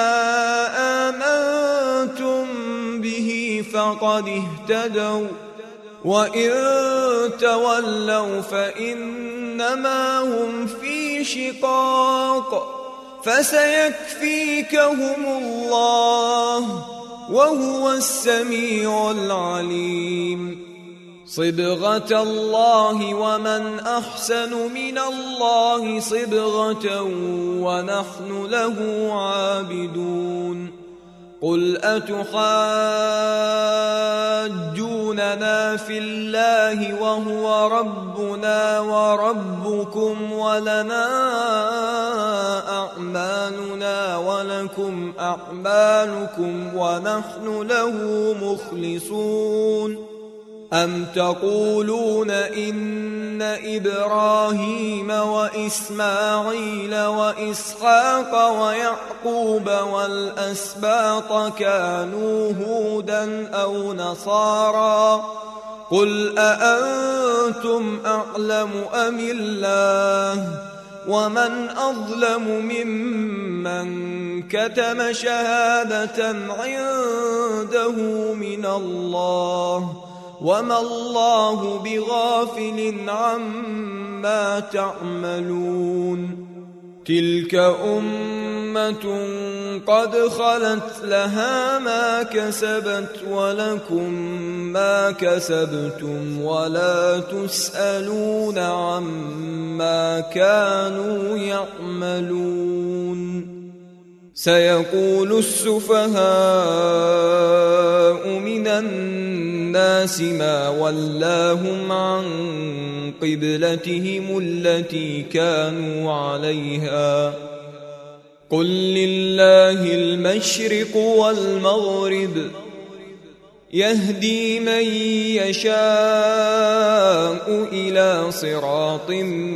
آمنتم به فقد اهتدوا وإن تولوا فإنما هم في شقاق فسيكفيكهم الله وهو السميع العليم صبغة الله ومن أحسن من الله صبغة ونحن له عابدون قل أتحاجوننا في الله وهو ربنا وربكم ولنا أعمالنا ولكم أعمالكم ونحن له مخلصون أم تقولون إن إبراهيم وإسماعيل وإسحاق ويعقوب والأسباط كانوا هودا أو نصارى قل أأنتم أعلم أم الله ومن أظلم ممن كتم شهادة عنده من الله وما الله بغافل عما تعملون تلك أمة قد خلت لها ما كسبت ولكم ما كسبتم ولا تسألون عما كانوا يعملون سيقول السفهاء من الناس ما ولاهم عن قبلتهم التي كانوا عليها قل لله المشرق والمغرب يهدي من يشاء إلى صراط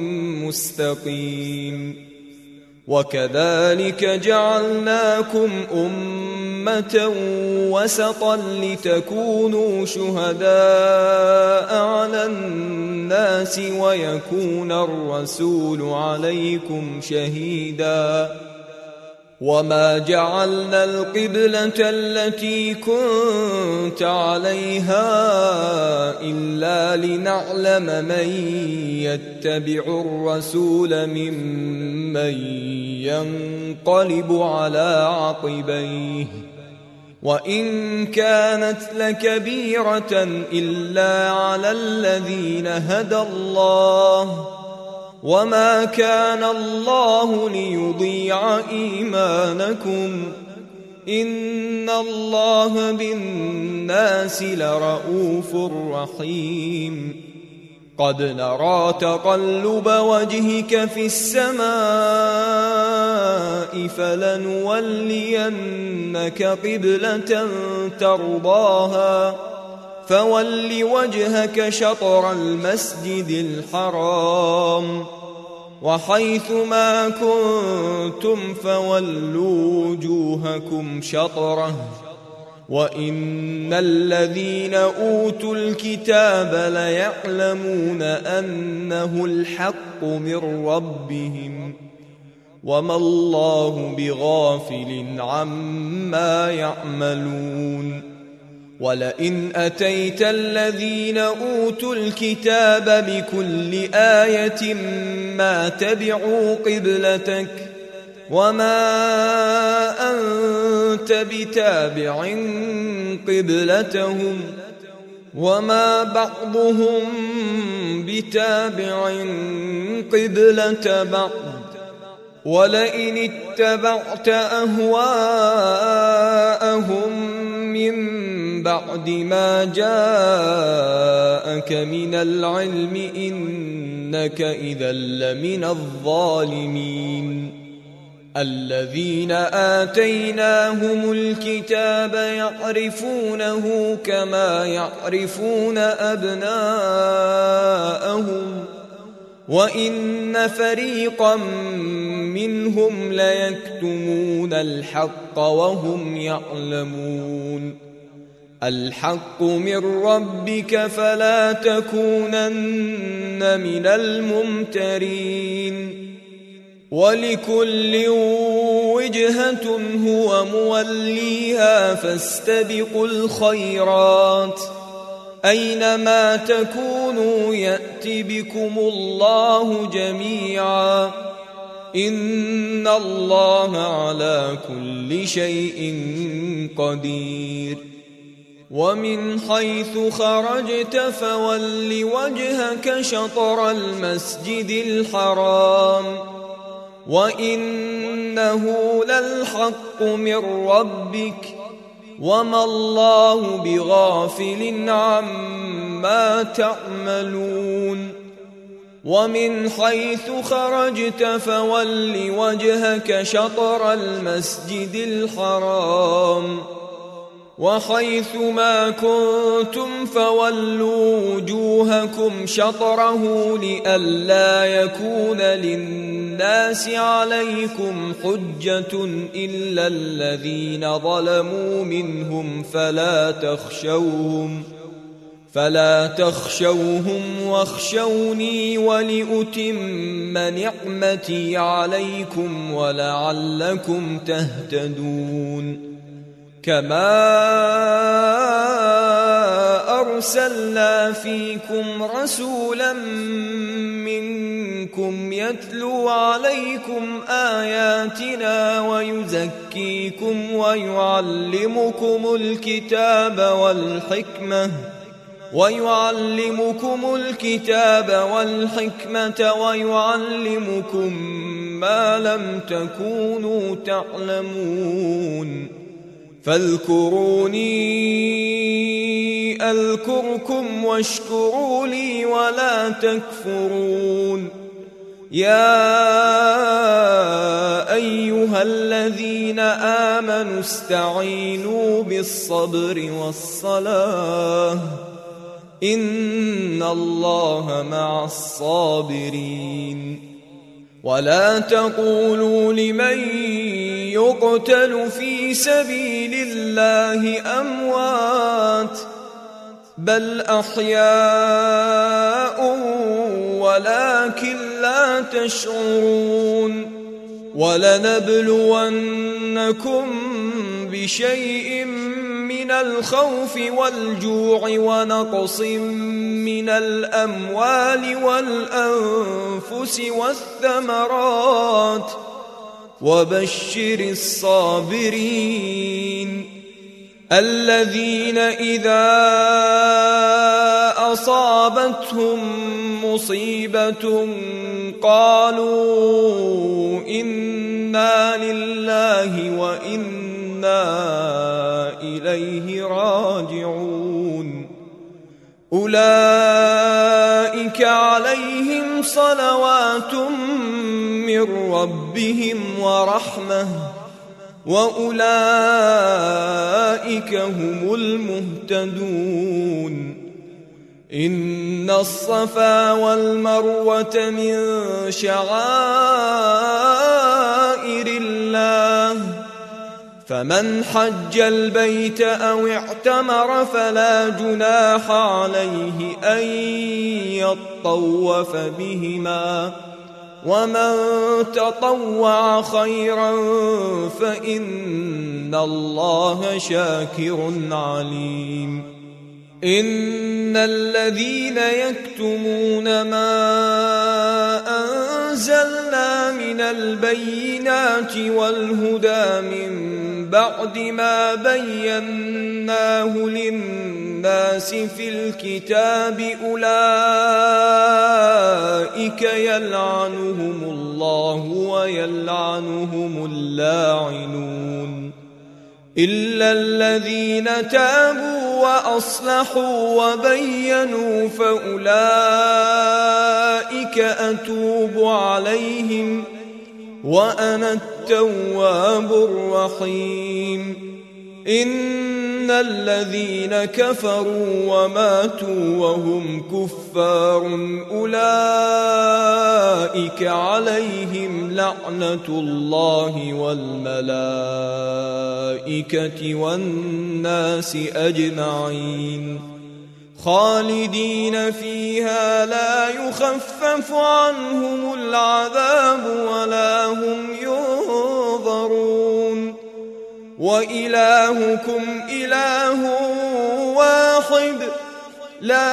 مستقيم وكذلك جعلناكم أمة وسطا لتكونوا شهداء على الناس ويكون الرسول عليكم شهيدا وما جعلنا القبلة التي كنت عليها إلا لنعلم من يتبع الرسول ممن ينقلب على عقبيه وإن كانت لكبيرة إلا على الذين هدى الله وما كان الله ليضيع إيمانكم إن الله بالناس لرؤوف رحيم قد نرى تقلب وجهك في السماء فلنولينك قبلة ترضاها فول وجهك شطر المسجد الحرام وحيث ما كنتم فولوا وجوهكم شطره وإن الذين أوتوا الكتاب ليعلمون أنه الحق من ربهم وما الله بغافل عما يعملون ولئن أتيت الذين أوتوا الكتاب بكل آية ما تبعوا قبلتك وما أنت بتابع قبلتهم وما بعضهم بتابع قبلة بعض ولئن اتبعت أهواءهم من بعد ما جاءك من العلم إنك إذا لمن الظالمين الذين آتيناهم الكتاب يعرفونه كما يعرفون أبناءهم وإن فريقا منهم ليكتمون الحق وهم يعلمون الحق من ربك فلا تكونن من الممترين ولكل وجهة هو موليها فاستبقوا الخيرات أينما تكونوا يأت بكم الله جميعا إن الله على كل شيء قدير ومن حيث خرجت فول وجهك شطر المسجد الحرام وإنه للحق من ربك وما الله بغافل عما تعملون ومن حيث خرجت فول وجهك شطر المسجد الحرام وحيث ما كنتم فولوا وجوهكم شطره لئلا يكون للناس عليكم حجة إلا الذين ظلموا منهم فلا تخشوهم واخشوني ولأتم نعمتي عليكم ولعلكم تهتدون. كما أرسلنا فيكم رسولا منكم يتلو عليكم آياتنا ويزكيكم ويعلمكم الكتاب والحكمة ويعلمكم ما لم تكونوا تعلمون. فاذكروني أذكركم واشكروا لي ولا تكفرون. يا أيها الذين آمنوا استعينوا بالصبر والصلاة إن الله مع الصابرين. ولا تقولوا لمن يقتل في سبيل الله أموات بل أحياء ولكن لا تشعرون. ولنبلونكم بشيء من الخوف والجوع ونقص من الأموال والأنفس والثمرات وبشر الصابرين الذين إذا أصابتهم مصيبة قالوا إنا لله وإنا إليه راجعون. أولئك عليهم صلوات من ربهم ورحمة وأولئك هم المهتدون. إن الصفا والمروة من شعائر الله فمن حج البيت أو اعتمر فلا جناح عليه أن يطوف بهما ومن تطوع خيرا فإن الله شاكر عليم. إن الذين يكتمون ما أنزلنا من البينات والهدى من بعد ما بيناه للناس في الكتاب أولئك يلعنهم الله ويلعنهم اللاعنون إلا الذين تابوا وأصلحوا وبينوا فأولئك أتوب عليهم وأنا التواب الرحيم. إن الذين كفروا وماتوا وهم كفار أولئك عليهم لعنة الله والملائكة والناس أجمعين خالدين فيها لا يخفف عنهم العذاب ولا هم ينظرون. وإلهكم إله واحد لا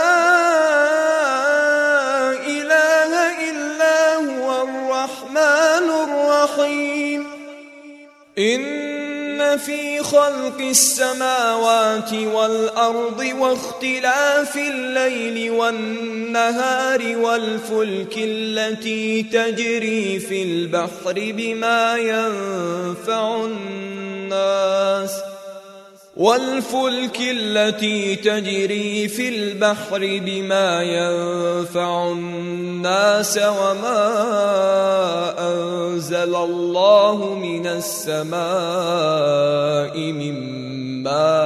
إله إلا هو الرحمن الرحيم. إن في خلق السماوات والأرض واختلاف الليل والنهار والفلك التي تجري في البحر بما ينفع الناس وما أنزل الله من السماء من ماء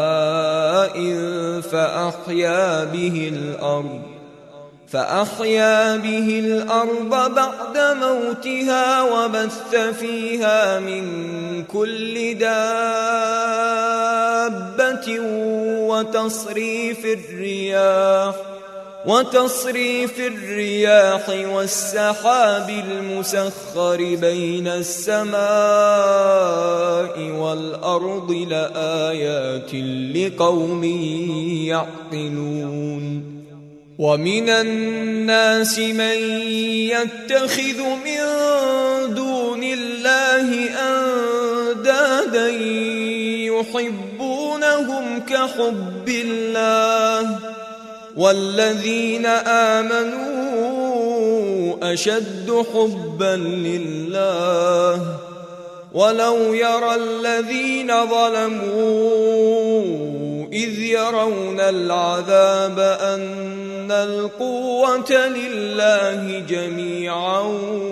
فأحيا به الأرض بعد موتها وبث فيها من كل دابة وتصريف الرياح والسحاب المسخر بين السماء والأرض لآيات لقوم يعقلون. ومن الناس من يتخذ من دون الله أندادا يحبونهم كحب الله والذين آمنوا أشد حبا لله ولو يرى الذين ظلموا إذ يرون العذاب أن القوة لله جميعا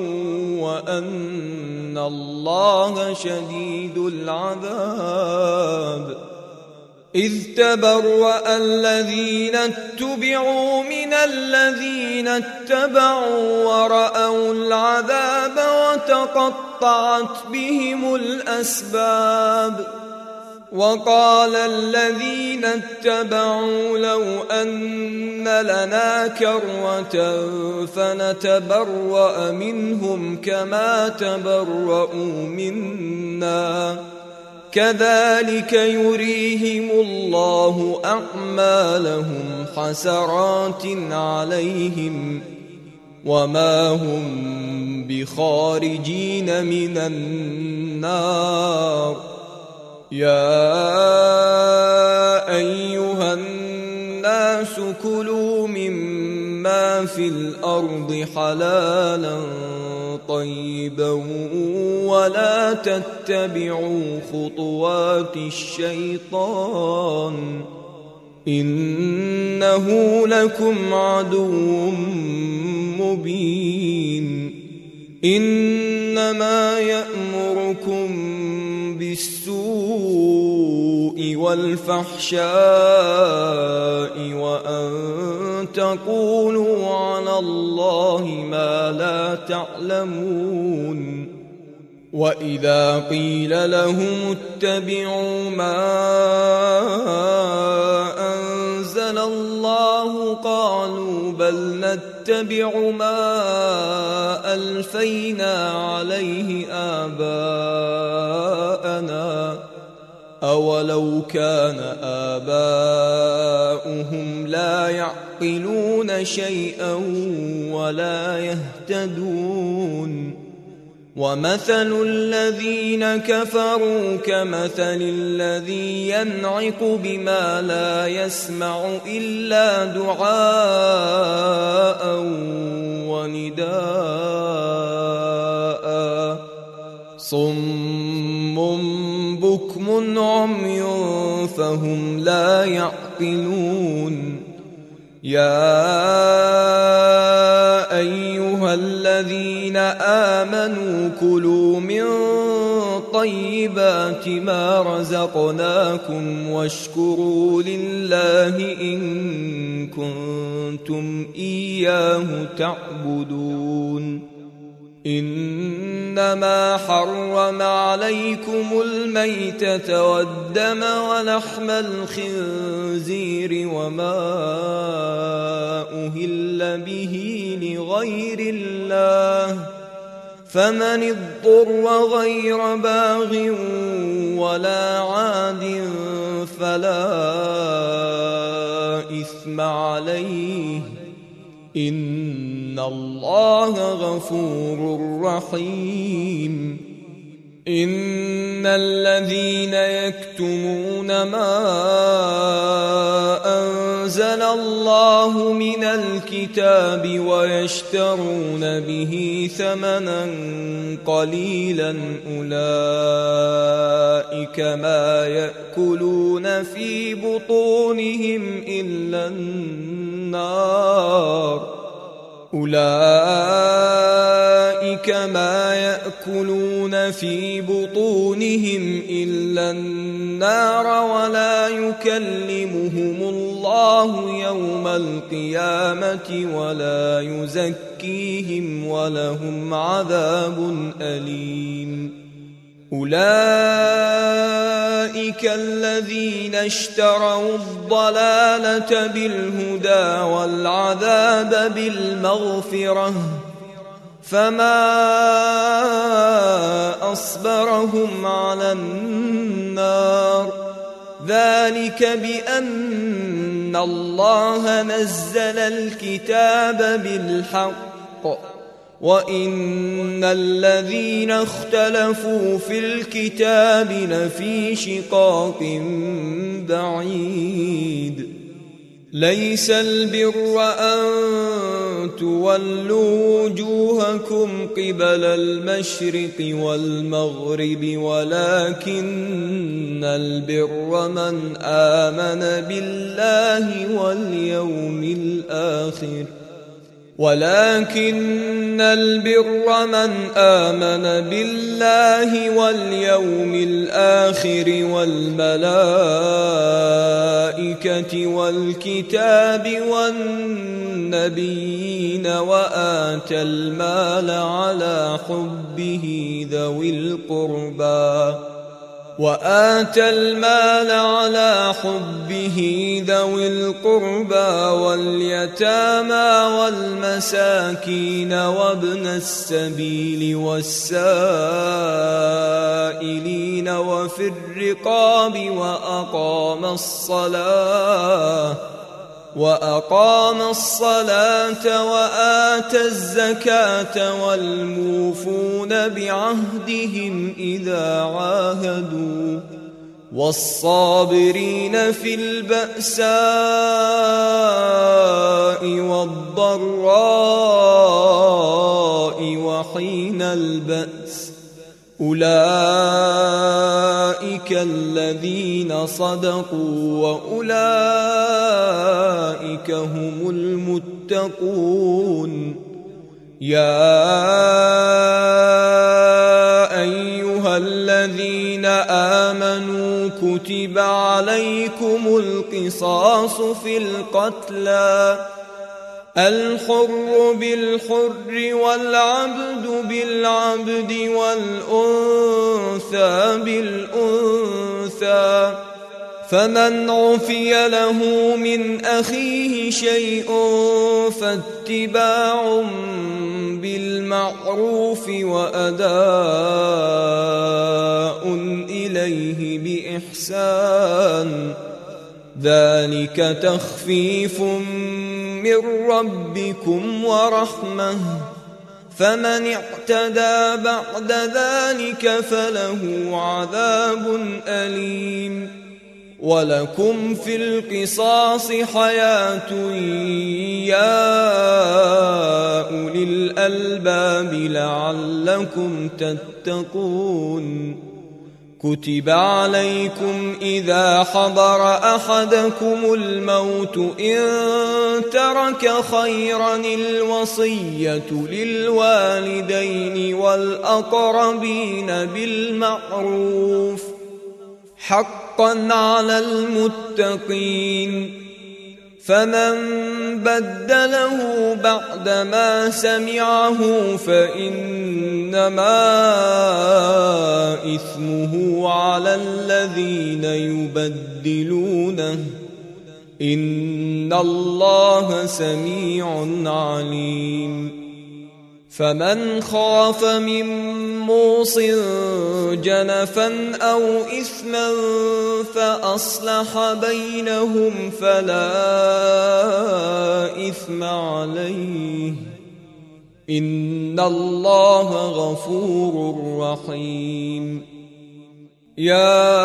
وأن الله شديد العذاب. إذ تبرأ الذين اتبعوا من الذين اتبعوا ورأوا العذاب وتقطعت بهم الأسباب. وقال الذين اتبعوا لو أن لنا كرة فنتبرأ منهم كما تبرؤوا منا كذلك يريهم الله أعمالهم حسرات عليهم وما هم بخارجين من النار. يا أيها الناس كلوا مما في الأرض حلالا طيبا ولا تتبعوا خطوات الشيطان إنه لكم عدو مبين. إنما يأمركم بالسوء والفحشاء وأن تقولوا على الله ما لا تعلمون. وإذا قيل لهم اتبعوا ما أنزل الله قالوا بل نتبع ما ألفينا عليه آباءنا أولو كان آباؤهم لا يعقلون شيئا ولا يهتدون. ومثل الذين كفروا كمثل الذي ينعق بما لا يسمع إلا دعاء ونداء صم بكم عمي فهم لا يعقلون. يا أيها الذين آمنوا كلوا من طيبات ما رزقناكم واشكروا لله إن كنتم إياه تعبدون. إنما حرم عليكم الميتة والدم ولحم الخنزير وما أهل به لغير الله فمن اضطر غير باغ ولا عاد فلا إثم عليه إن الله غفور رحيم. إن الذين يكتمون ما أنزل الله من الكتاب ويشترون به ثمنا قليلا أولئك ما يأكلون في بطونهم إلا النار. أولئك أولئك ما يأكلون في بطونهم إلا النار ولا يكلمهم الله يوم القيامة ولا يزكيهم ولهم عذاب أليم أولئك الذين اشتروا الضلالة بالهدى والعذاب بالمغفرة فما أصبرهم على النار ذلك بأن الله نزل الكتاب بالحق وإن الذين اختلفوا في الكتاب لفي شقاق بعيد ليس البر أن تولوا وجوهكم قبل المشرق والمغرب ولكن البر من آمن بالله واليوم الآخر والملائكة والكتاب والنبيين وآتى المال على حبه ذوي القربى واليتامى والمساكين وابن السبيل والسائلين وفي الرقاب وأقام الصلاة وآتى الزكاة والموفون بعهدهم إذا عاهدوا والصابرين في البأساء والضراء وحين البأس أولئك الذين صدقوا وأولئك هم المتقون يا أيها الذين آمنوا كتب عليكم القصاص في القتلى الحر بالحر والعبد بالعبد والأنثى بالأنثى فمن عفي له من أخيه شيء فاتباع بالمعروف وأداء إليه بإحسان ذلك تخفيف من ربكم ورحمة فمن اعتدى بعد ذلك فله عذاب أليم ولكم في القصاص حياة يا أولي الألباب لعلكم تتقون كتب عليكم إذا حضر أحدكم الموت إن ترك خيرا الوصية للوالدين والأقربين بالمعروف حقا على المتقين فمن بدله بعدما سمعه فإنما إثمه على الذين يبدلونه إن الله سميع عليم فمن خاف من موص جنفا أو إثما فأصلح بينهم فلا إثم عليه إن الله غفور رحيم يا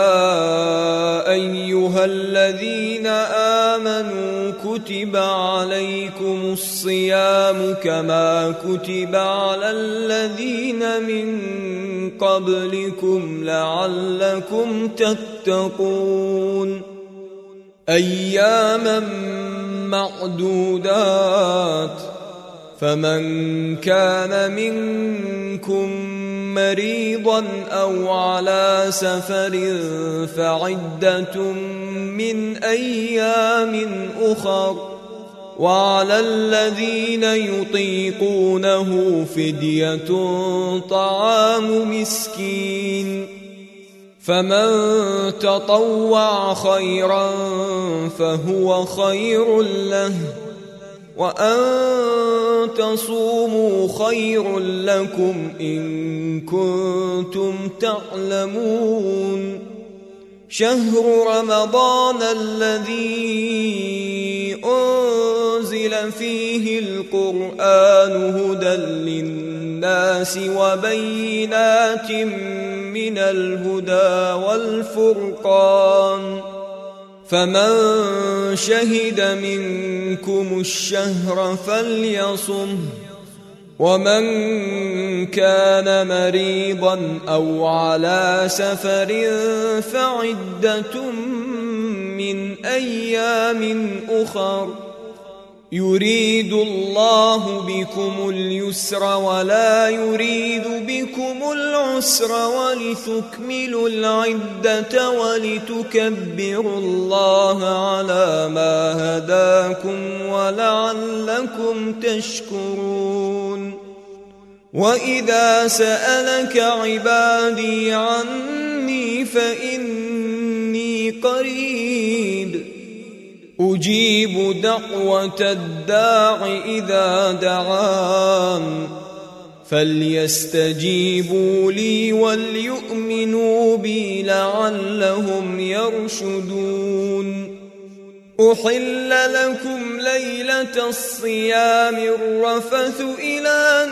أيها الذين آمنوا كتب عليكم الصيام كما كتب على الذين من قبلكم لعلكم تتقون أياما معدودات فمن كان منكم مريضا أو على سفر فعدة من أيام أخر، وعلى الذين يطيقونه فدية طعام مسكين، فمن تطوع خيرا فهو خير له، وأن تصوموا خير لكم إن كنتم تعلمون. شهر رمضان الذي أنزل فيه القرآن هدى للناس وبينات من الهدى والفرقان، فمن شهد منكم الشهر فليصمه، ومن كان مريضا أو على سفر فعدة من أيام أخر، يريد الله بكم اليسر ولا يريد بكم العسر ولتكملوا العدة ولتكبروا الله على ما هداكم ولعلكم تشكرون. وإذا سألك عبادي عني فإني قريب أجيب دعوة الداع إذا دعان، فليستجيبوا لي وليؤمنوا بي لعلهم يرشدون. أحل لكم ليلة الصيام الرفث إلى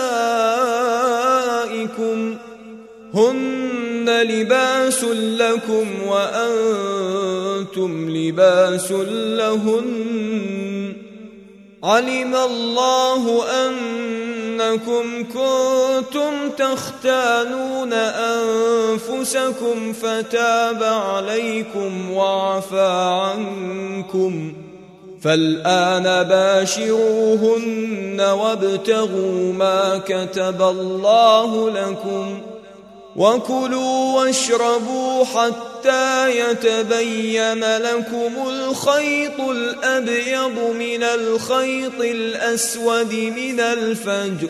نسائكم هن لباس لكم وأنتم لباس لهن، علم الله أنكم كنتم تختانون أنفسكم فتاب عليكم وعفى عنكم، فالآن باشروهن وابتغوا ما كتب الله لكم، وكلوا واشربوا حتى يتبين لكم الخيط الأبيض من الخيط الأسود من الفجر،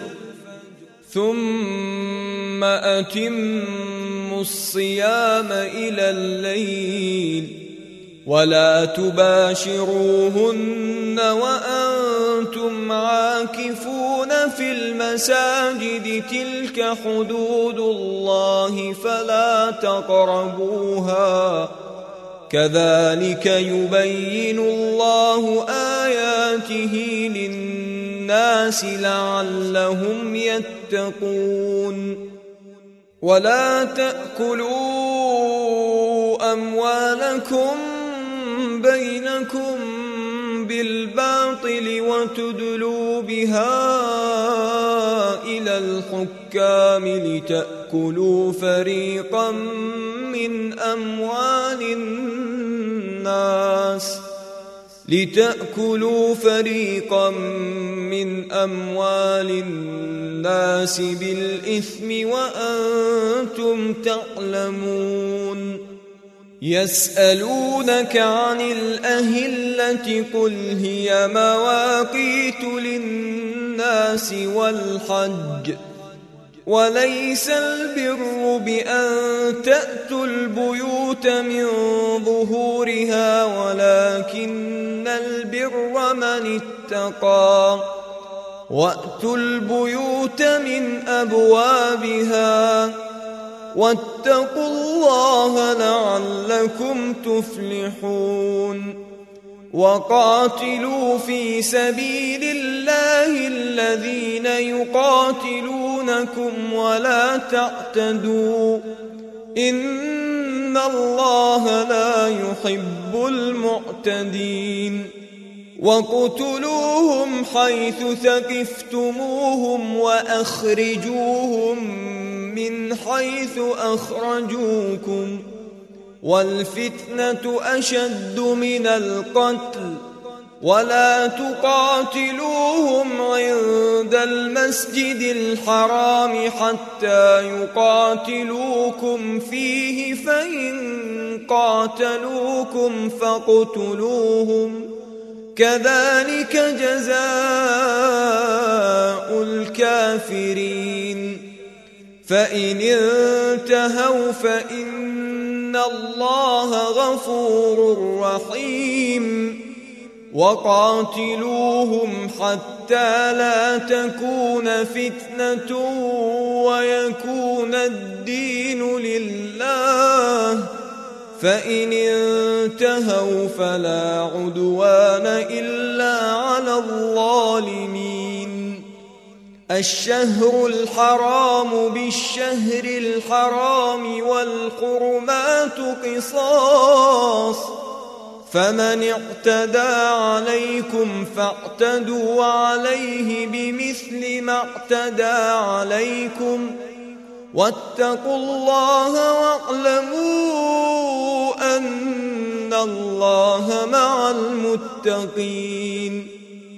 ثم أتموا الصيام إلى الليل، ولا تباشروهن وأنتم عاكفون في المساجد، تلك حدود الله فلا تقربوها، كذلك يبين الله آياته للناس لعلهم يتقون. ولا تأكلوا أموالكم بينكم بالباطل وتدلوا بها إلى الحكام لتأكلوا فريقا من أموال الناس بالإثم وأنتم تعلمون. يسألونك عن الأهلة قل هي مواقيت للناس والحج، وليس البر بأن تأتوا البيوت من ظهورها ولكن البر من اتقى، وأتوا البيوت من أبوابها، واتقوا الله لعلكم تفلحون. وقاتلوا في سبيل الله الذين يقاتلونكم ولا تعتدوا، إن الله لا يحب المعتدين. وقتلوهم حيث ثقفتموهم وأخرجوهم من حيث أخرجوكم، والفتنة أشد من القتل، ولا تقاتلوهم عند المسجد الحرام حتى يقاتلوكم فيه فإن قاتلوكم فاقتلوهم كذلك جزاء الكافرين فإن انتهوا فإن الله غفور رحيم وقاتلوهم حتى لا تكون فتنة ويكون الدين لله فإن انتهوا فلا عدوان إلا على الظالمين الشهر الحرام بالشهر الحرام والحرمات قصاص فمن اعتدى عليكم فاعتدوا عليه بمثل ما اعتدى عليكم واتقوا الله واعلموا أن الله مع المتقين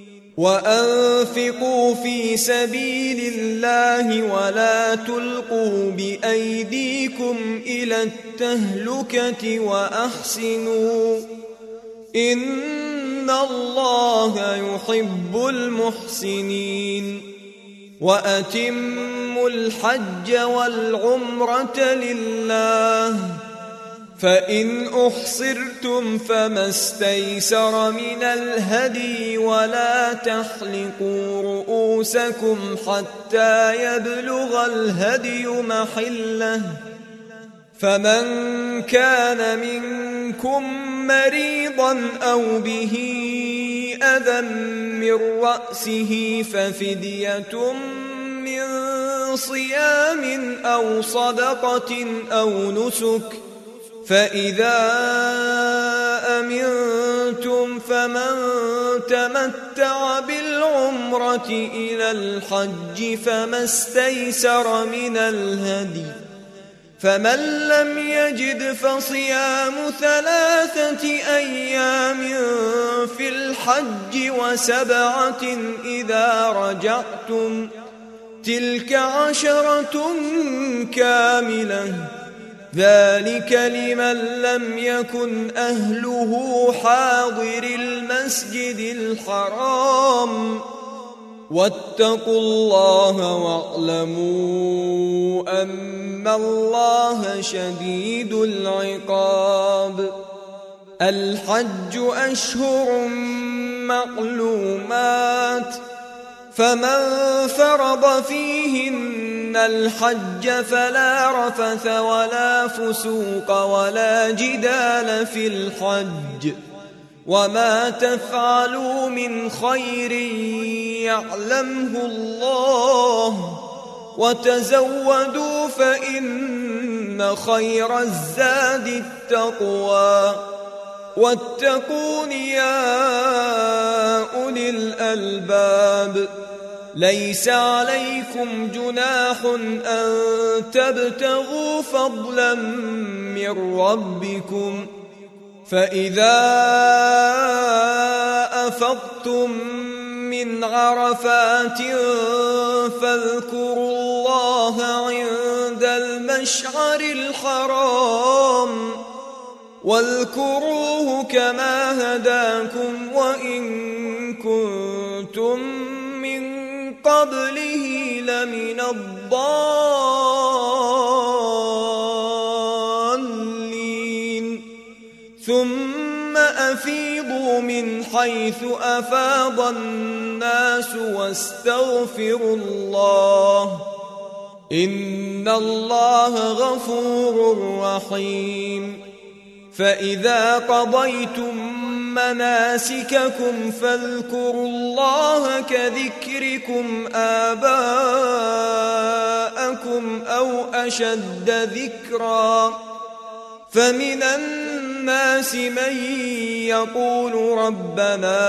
وأنفقوا في سبيل الله ولا تلقوا بأيديكم إلى التهلكة وأحسنوا إن الله يحب المحسنين وأتموا الحج والعمرة لله فإن أحصرتم فما استيسر من الهدي ولا تحلقوا رؤوسكم حتى يبلغ الهدي محله فمن كان منكم مريضا أو به أذى من رأسه ففدية من صيام أو صدقة أو نسك فإذا أمنتم فمن تمتع بالعمرة إلى الحج فما استيسر من الهدي فمن لم يجد فصيام 3 أيام في الحج و7 إذا رجعتم تلك 10 كاملة ذلك لمن لم يكن أهله حاضر المسجد الحرام واتقوا الله واعلموا أن الله شديد العقاب الحج أشهر معلومات فمن فرض فيهن الحج فلا رفث ولا فسوق ولا جدال في الحج وما تفعلوا من خير يعلمه الله وتزودوا فإن خير الزاد التقوى واتقون يا أولي الألباب ليس عليكم جناح أن تبتغوا فضلا من ربكم فإذا أفضتم من عرفات فاذكروا الله عند المشعر الحرام واذكروه كما هداكم وإن كنتم من قبله لمن الضالين ثم أفيضوا من حيث أفاض الناس واستغفروا الله إن الله غفور رحيم فإذا قضيتم مناسككم فاذكروا الله كذكركم آباءكم أو أشد ذكرا فمن الناس من يقول ربنا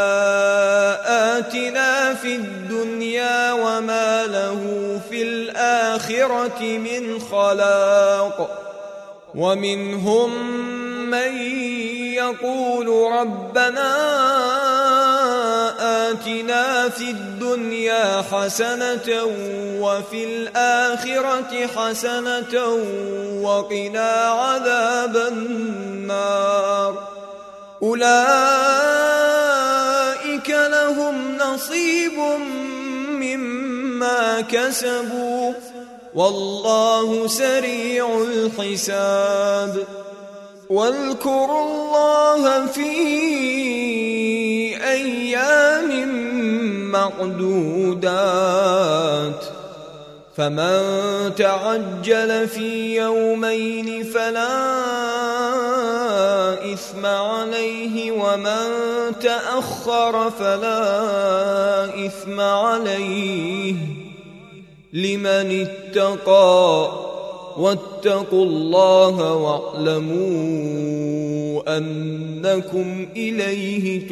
آتنا في الدنيا وما له في الآخرة من خلاق ومنهم من يقول ربنا آتنا في الدنيا حسنة وفي الآخرة حسنة وقنا عذاب النار أولئك لهم نصيب مما كسبوا والله سريع الحساب واذكروا الله في أيام معدودات فمن تعجل في يومين فلا إثم عليه ومن تأخر فلا إثم عليه لمن اتقى واتقوا الله واعلموا أنكم إليه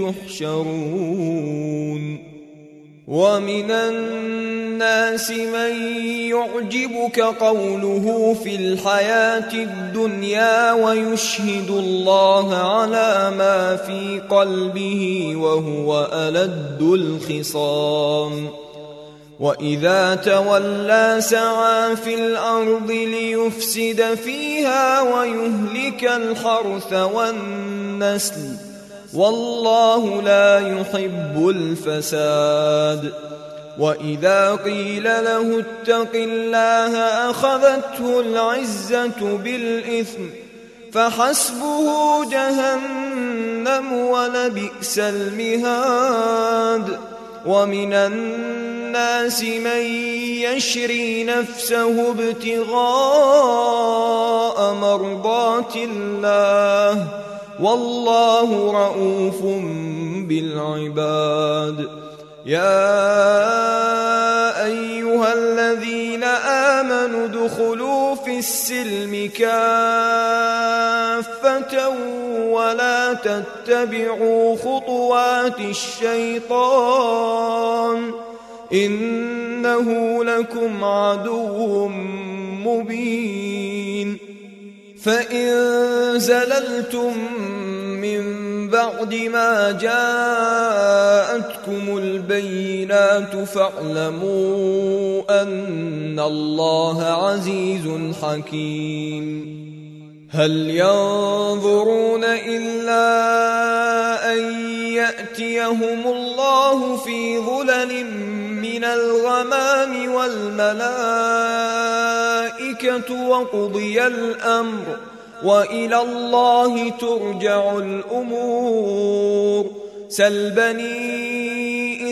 تحشرون ومن الناس من يعجبك قوله في الحياة الدنيا ويشهد الله على ما في قلبه وهو ألد الخصام وإذا تولى سعى في الأرض ليفسد فيها ويهلك الحرث والنسل والله لا يحب الفساد وإذا قيل له اتق الله أخذته العزة بالإثم فحسبه جهنم ولبئس المهاد ومن الناس من يشري نفسه ابتغاء مرضات الله والله رؤوف بالعباد يا أيها الذين آمنوا ادخلوا في السلم كافة ولا تتبعوا خطوات الشيطان إنه لكم عدو مبين فإن زللتم من بعد ما جاءتكم البينات فاعلموا أن الله عزيز حكيم هل ينظرون إلا أن يأتيهم الله في ظلل من الغمام والملائكة وقضي الأمر وإلى الله ترجع الأمور سل بني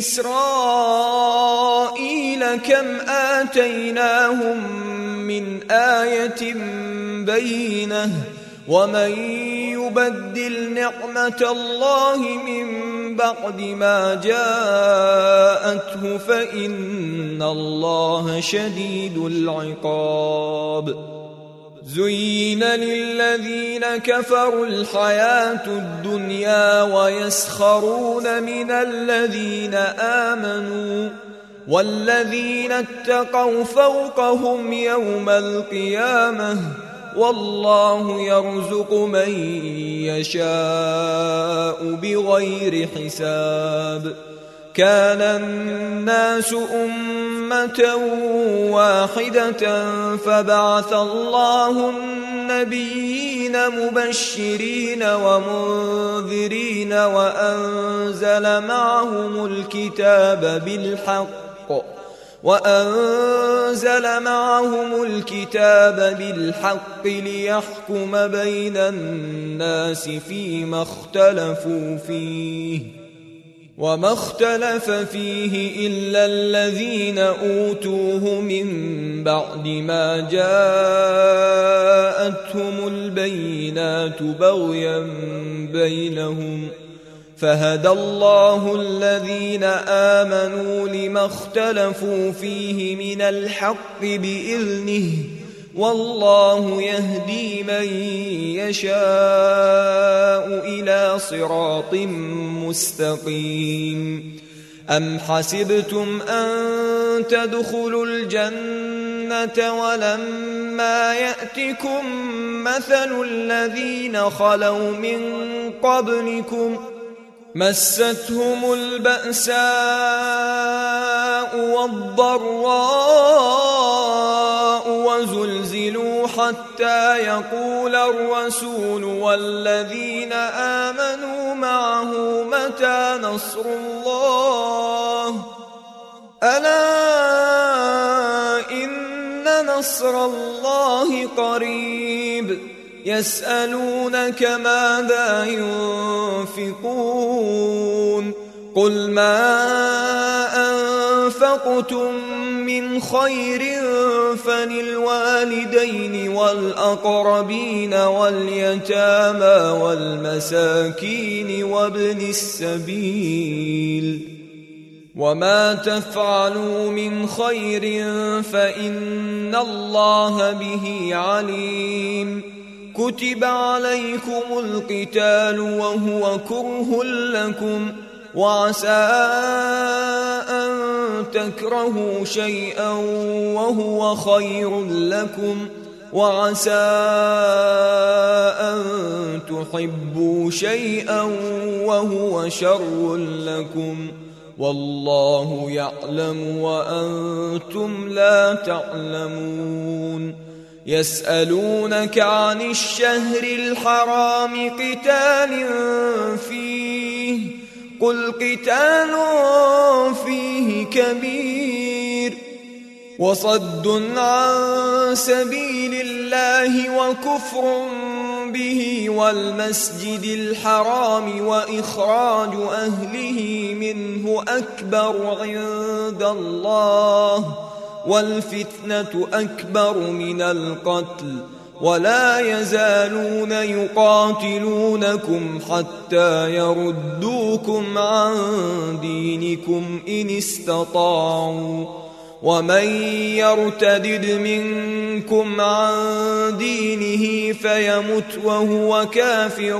إسرائيل كم آتيناهم من آية بينة ومن يبدل نعمة الله من بعد ما جاءته فإن الله شديد العقاب زين للذين كفروا الحياة الدنيا ويسخرون من الذين آمنوا والذين اتقوا فوقهم يوم القيامة والله يرزق من يشاء بغير حساب كان الناس أمة واحدة فبعث الله النبيين مبشرين ومنذرين وأنزل معهم الكتاب بالحق ليحكم بين الناس فيما اختلفوا فيه وما اختلف فيه إلا الذين أوتوه من بعد ما جاءتهم البينات بغيا بينهم فهدى الله الذين آمنوا لما اختلفوا فيه من الحق بإذنه والله يهدي من يشاء إلى صراط مستقيم أم حسبتم أن تدخلوا الجنة ولما يأتكم مثل الذين خلوا من قبلكم مستهم البأساء والضراء وزلزلوا حتى يقول الرسول والذين آمنوا معه متى نصر الله ألا إن نصر الله قريب يسألونك ماذا ينفقون قل ما أنفقتم من خير فللوالدين والأقربين واليتامى والمساكين وابن السبيل وما تفعلوا من خير فإن الله به عليم كتب عليكم القتال وهو كره لكم وعسى أن تكرهوا شيئا وهو خير لكم وعسى أن تحبوا شيئا وهو شر لكم والله يعلم وأنتم لا تعلمون يسألونك عن الشهر الحرام قتال فيه قل قتال فيه كبير وصد عن سبيل الله وكفر به والمسجد الحرام وإخراج أهله منه أكبر عند الله والفتنة أكبر من القتل ولا يزالون يقاتلونكم حتى يردوكم عن دينكم إن استطاعوا ومن يرتدد منكم عن دينه فيمت وهو كافر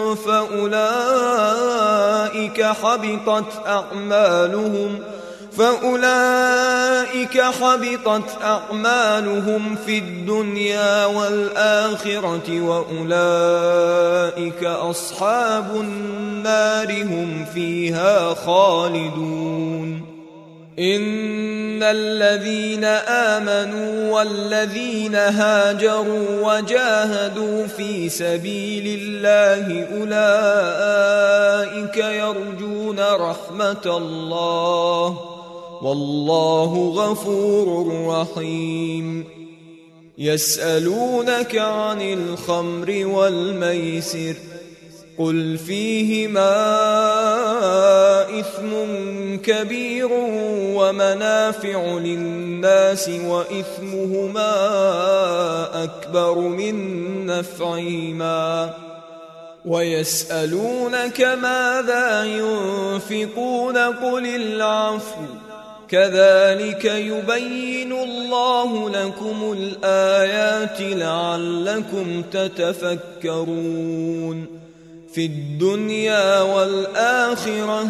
فأولئك حبطت أعمالهم في الدنيا والآخرة وأولئك أصحاب النار هم فيها خالدون إن الذين آمنوا والذين هاجروا وجاهدوا في سبيل الله أولئك يرجون رحمة الله والله غفور رحيم يسألونك عن الخمر والميسر قل فيهما إثم كبير ومنافع للناس وإثمهما أكبر من نفعهما ويسألونك ماذا ينفقون قل العفو كذلك يبين الله لكم الآيات لعلكم تتفكرون في الدنيا والآخرة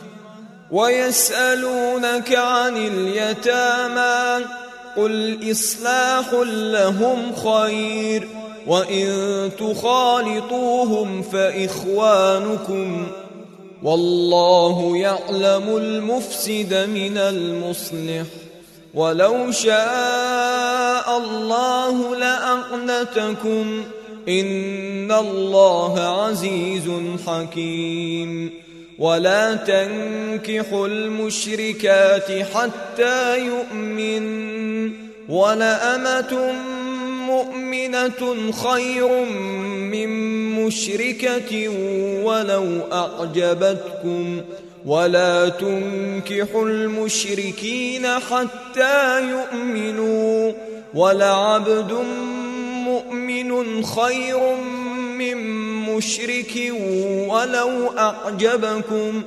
ويسألونك عن اليتامى قل إصلاح لهم خير وإن تخالطوهم فإخوانكم والله يعلم المفسد من المصلح ولو شاء الله لأعنتكم إن الله عزيز حكيم ولا تنكحوا المشركات حتى يؤمن ولأمة مؤمنة خير من مشركة ولو أعجبتكم ولا تنكحوا المشركين حتى يؤمنوا ولعبد مؤمن خير من مشرك ولو أعجبكم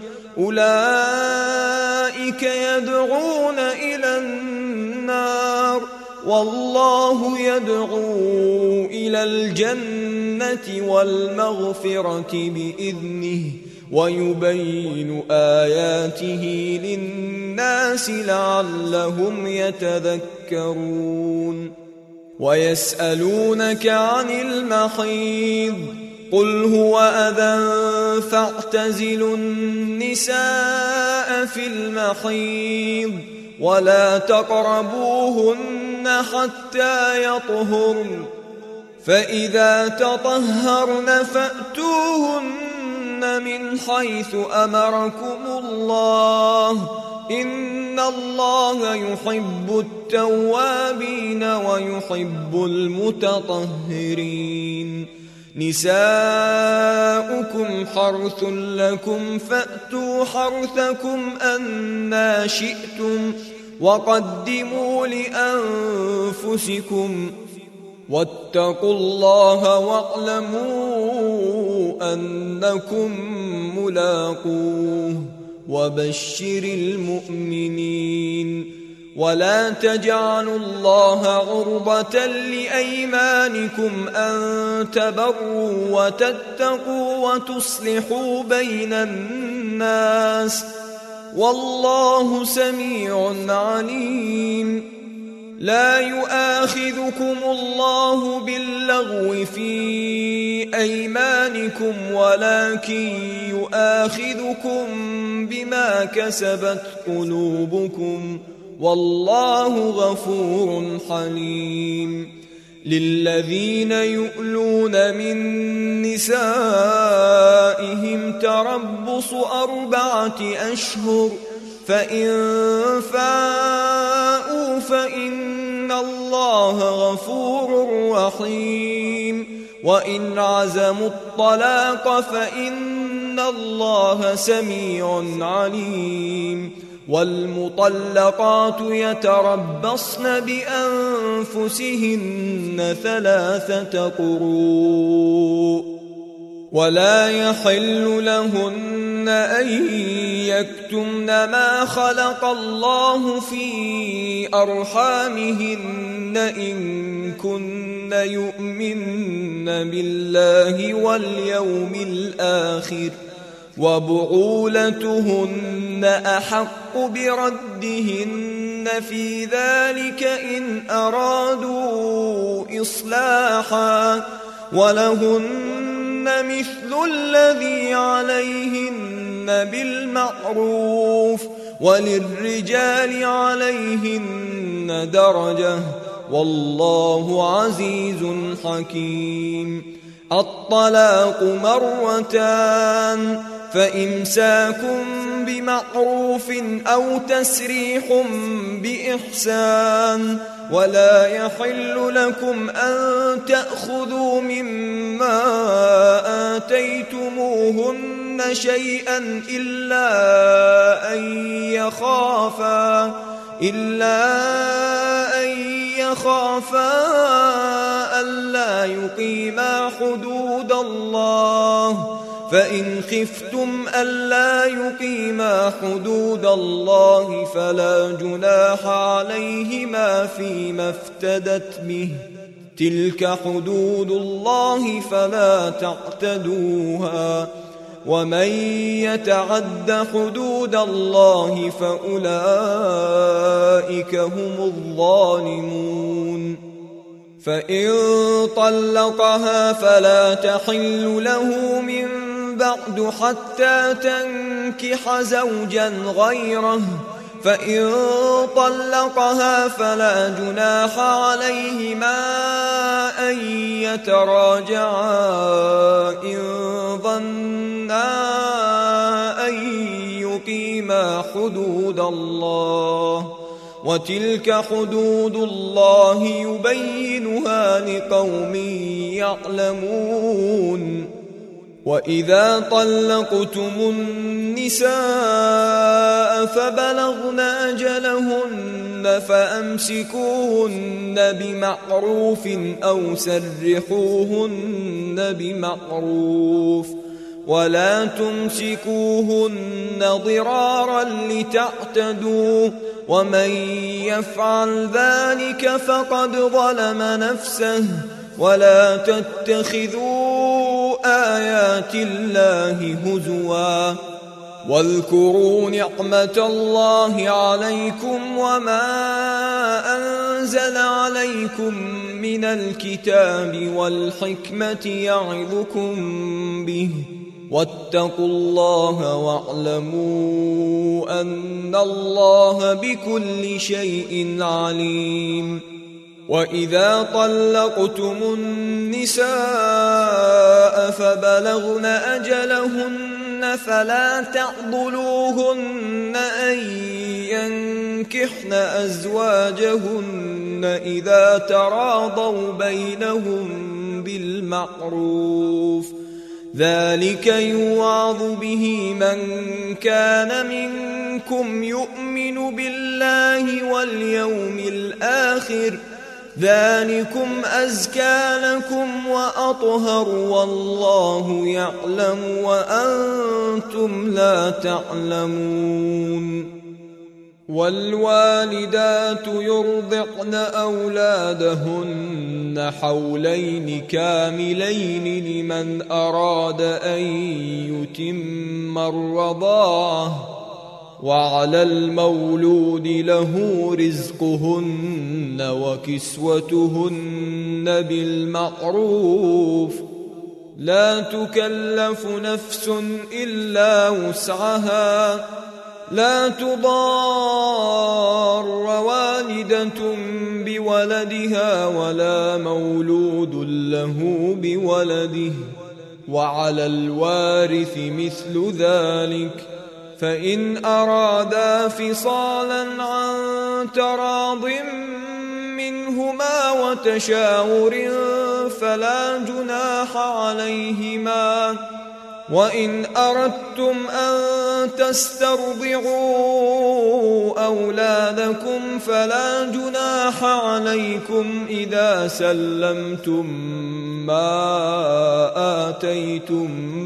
أولئك يدعون إلى النار والله يدعو إلى الجنة والمغفرة بإذنه ويبين آياته للناس لعلهم يتذكرون ويسألونك عن المحيض قل هو أذى فاعتزلوا النساء في المحيض ولا تقربوهن حتى يطهرن فإذا تطهرن فأتوهن من حيث أمركم الله إن الله يحب التوابين ويحب المتطهرين نساؤكم حرث لكم فأتوا حرثكم أنى شئتم وقدموا لأنفسكم واتقوا الله واعلموا أنكم ملاقوه وبشر المؤمنين ولا تجعلوا الله عرضة لأيمانكم أن تبروا وتتقوا وتصلحوا بين الناس والله سميع عليم لا يؤاخذكم الله باللغو في أيمانكم ولكن يؤاخذكم بما كسبت قلوبكم والله غفور حليم للذين يؤلون من نسائهم تربص 4 أشهر فإن فاءوا فإن الله غفور رحيم وإن عزموا الطلاق فإن الله سميع عليم والمطلقات يتربصن بأنفسهن 3 قروء ولا يحل لهن أن يكتمن ما خلق الله في أرحامهن إن كن يؤمن بالله واليوم الآخر وبعولتهن أحق بردهن في ذلك إن أرادوا إصلاحا ولهن مثل الذي عليهن بالمعروف وللرجال عليهن درجة والله عزيز حكيم الطلاق 2 فإمساك بمعروف أو تسريح بإحسان ولا يحل لكم أن تأخذوا مما آتيتموهن شيئا إلا أن يخافا ألا يقيما حدود الله فإن خفتم ألا يقيما حدود الله فلا جناح عليهما فيما افتدت به تلك حدود الله فلا تعتدوها ومن يتعد حدود الله فأولئك هم الظالمون فإن طلقها فلا تحل له من بعد حتى تنكح زوجا غيره فإن طلقها فلا جناح عليهما أن يتراجعا إن ظنا أن يقيما حدود الله وتلك حدود الله يبينها لقوم يعلمون وإذا طلقتم النساء فبلغن أجلهن فأمسكوهن بمعروف أو سرحوهن بمعروف ولا تمسكوهن ضرارا لتعتدوا ومن يفعل ذلك فقد ظلم نفسه ولا تتخذوا آيات الله هزوا واذكروا نعمة الله عليكم وما أنزل عليكم من الكتاب والحكمة يعظكم به واتقوا الله واعلموا أن الله بكل شيء عليم. وإذا طلقتم النساء فبلغن أجلهن فلا تعضلوهن أن ينكحن أزواجهن إذا تراضوا بينهم بالمعروف ذلك يوعظ به من كان منكم يؤمن بالله واليوم الآخر ذلكم أزكى لكم وأطهر والله يعلم وأنتم لا تعلمون. والوالدات يرضعن أولادهن حولين كاملين لمن أراد أن يتم الرضاعة وعلى المولود له رزقهن وكسوتهن بالمعروف لا تكلف نفس إلا وسعها لا تضار والدة بولدها ولا مولود له بولده وعلى الوارث مثل ذلك فإن أرادا فصالا عن تراض منهما وتشاور فلا جناح عليهما وإن أردتم أن تسترضعوا أولادكم فلا جناح عليكم إذا سلمتم ما آتيتم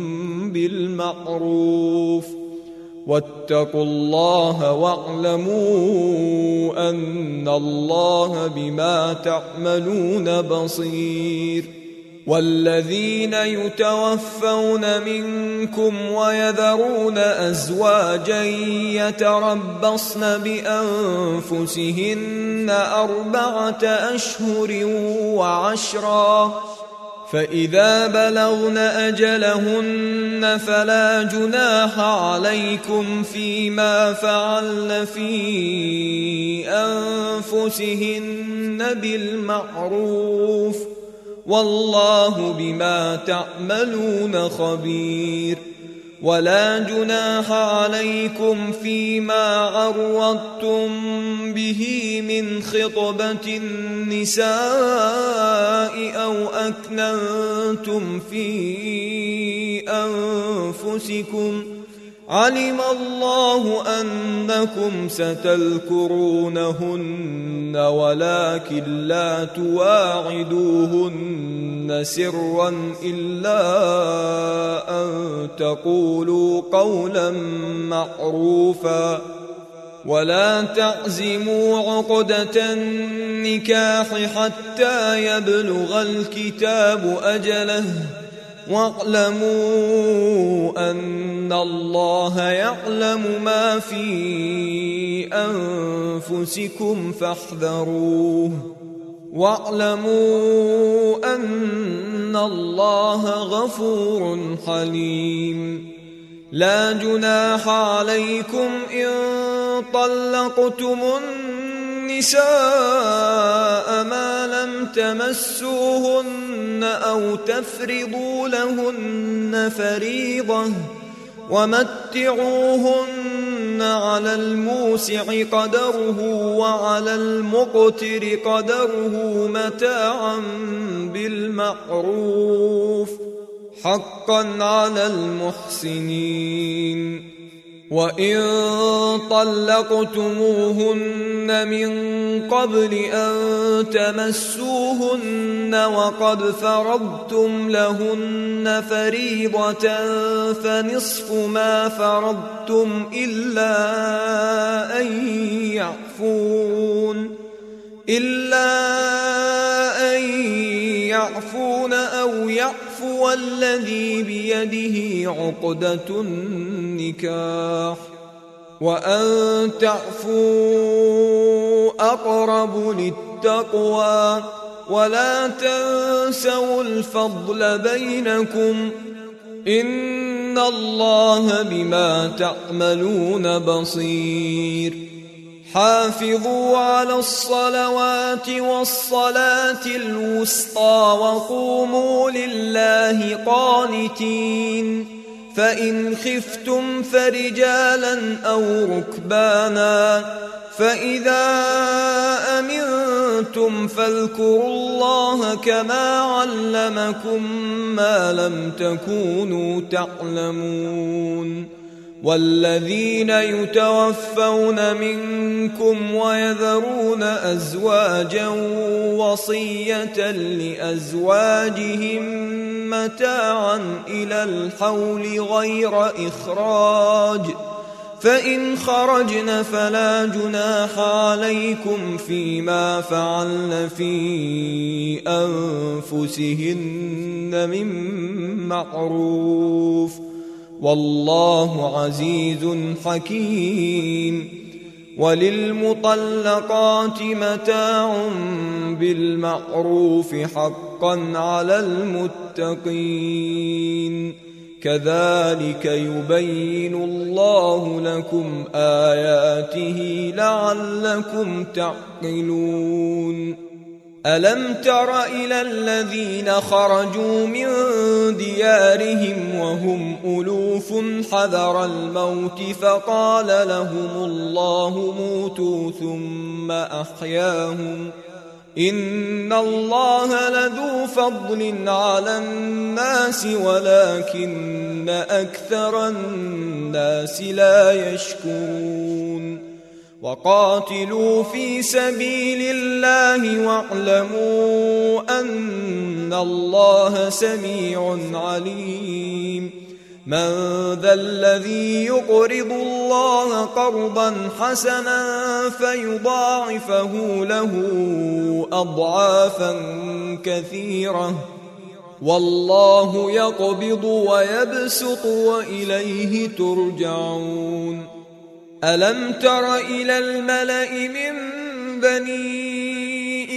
بالمعروف واتقوا الله واعلموا أن الله بما تعملون بصير. والذين يتوفون منكم ويذرون أزواجا يتربصن بأنفسهن 4 أشهر وعشرا فإذا بلغن أجلهن فلا جناح عليكم فيما فعلن في أنفسهن بالمعروف والله بما تعملون خبير. ولا جناح عليكم فيما عرضتم به من خطبة النساء أو أكننتم في أنفسكم علم الله أنكم ستذكرونهن ولكن لا تواعدوهن سرا إلا أن تقولوا قولا معروفا ولا تعزموا عقدة النكاح حتى يبلغ الكتاب أجله واعلموا أن الله يعلم ما في أنفسكم فاحذروه واعلموا أن الله غفور حليم. لا جناح عليكم إن طلقتم النساء ما لم تمسوهن أو تفرضوا لهن فريضة ومتعوهن على الموسع قدره وعلى المقتر قدره متاعا بالمعروف حقا على المحسنين. وإن طلقتموهن من قبل أن تمسوهن وقد فرضتم لهن فريضة فنصف ما فرضتم إلا أن يعفون أو يعفو الذي بيده عقدة النكاح وأن تعفوا أقرب للتقوى ولا تنسوا الفضل بينكم إن الله بما تعملون بصير حافظوا على الصلوات والصلاة الوسطى وقوموا لله قانتين فإن خفتم فرجالا أو ركبانا فإذا أمنتم فاذكروا الله كما علمكم ما لم تكونوا تعلمون والذين يتوفون منكم ويذرون أزواجا وصية لأزواجهم متاعا إلى الحول غير إخراج فإن خرجن فلا جناح عليكم فيما فعلن في أنفسهن من معروف والله عزيز حكيم وللمطلقات متاع بالمعروف حقا على المتقين كذلك يبين الله لكم آياته لعلكم تعقلون ألم تر إلى الذين خرجوا من ديارهم وهم ألوف حذر الموت فقال لهم الله موتوا ثم أحياهم إن الله لذو فضل على الناس ولكن أكثر الناس لا يشكرون وقاتلوا في سبيل الله واعلموا أن الله سميع عليم من ذا الذي يقرض الله قرضا حسنا فيضاعفه له أضعافا كثيرة والله يقبض ويبسط وإليه ترجعون ألم تر إلى الملأ من بني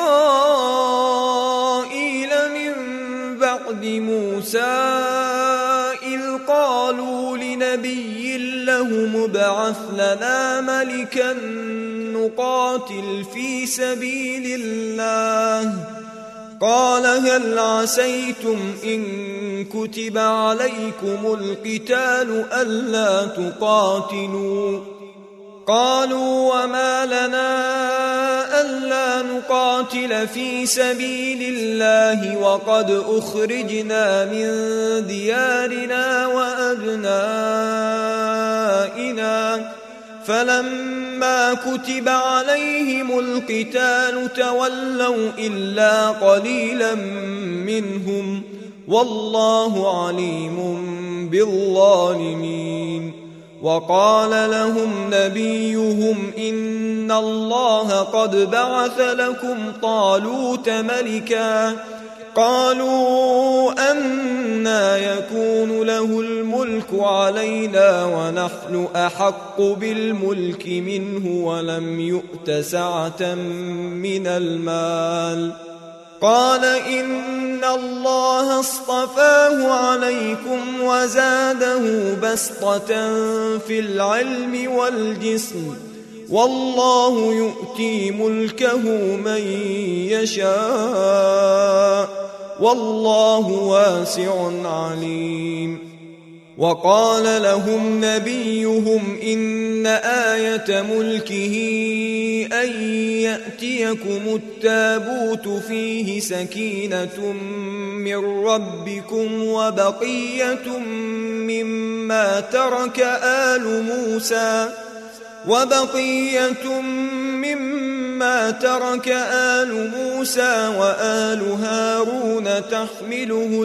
إسرائيل من بعد موسى إذ قالوا لنبي لهم ابعث لنا ملكا نقاتل في سبيل الله قال هل عسيتم إن كتب عليكم القتال ألا تقاتلوا قالوا وما لنا ألا نقاتل في سبيل الله وقد أخرجنا من ديارنا وأبنائنا فلما كتب عليهم القتال تولوا إلا قليلا منهم والله عليم بالظالمين وقال لهم نبيهم إن الله قد بعث لكم طالوت ملكا قالوا أنى يكون له الملك علينا ونحن أحق بالملك منه ولم يؤت سعة من المال قال إن الله اصطفاه عليكم وزاده بسطة في العلم والجسم والله يؤتي ملكه من يشاء والله واسع عليم وقال لهم نبيهم إن آية ملكه أن يأتيكم التابوت فيه سكينة من ربكم وبقية مما مما ترك آل موسى وبقية مما ترك آل موسى وآل هارون تحمله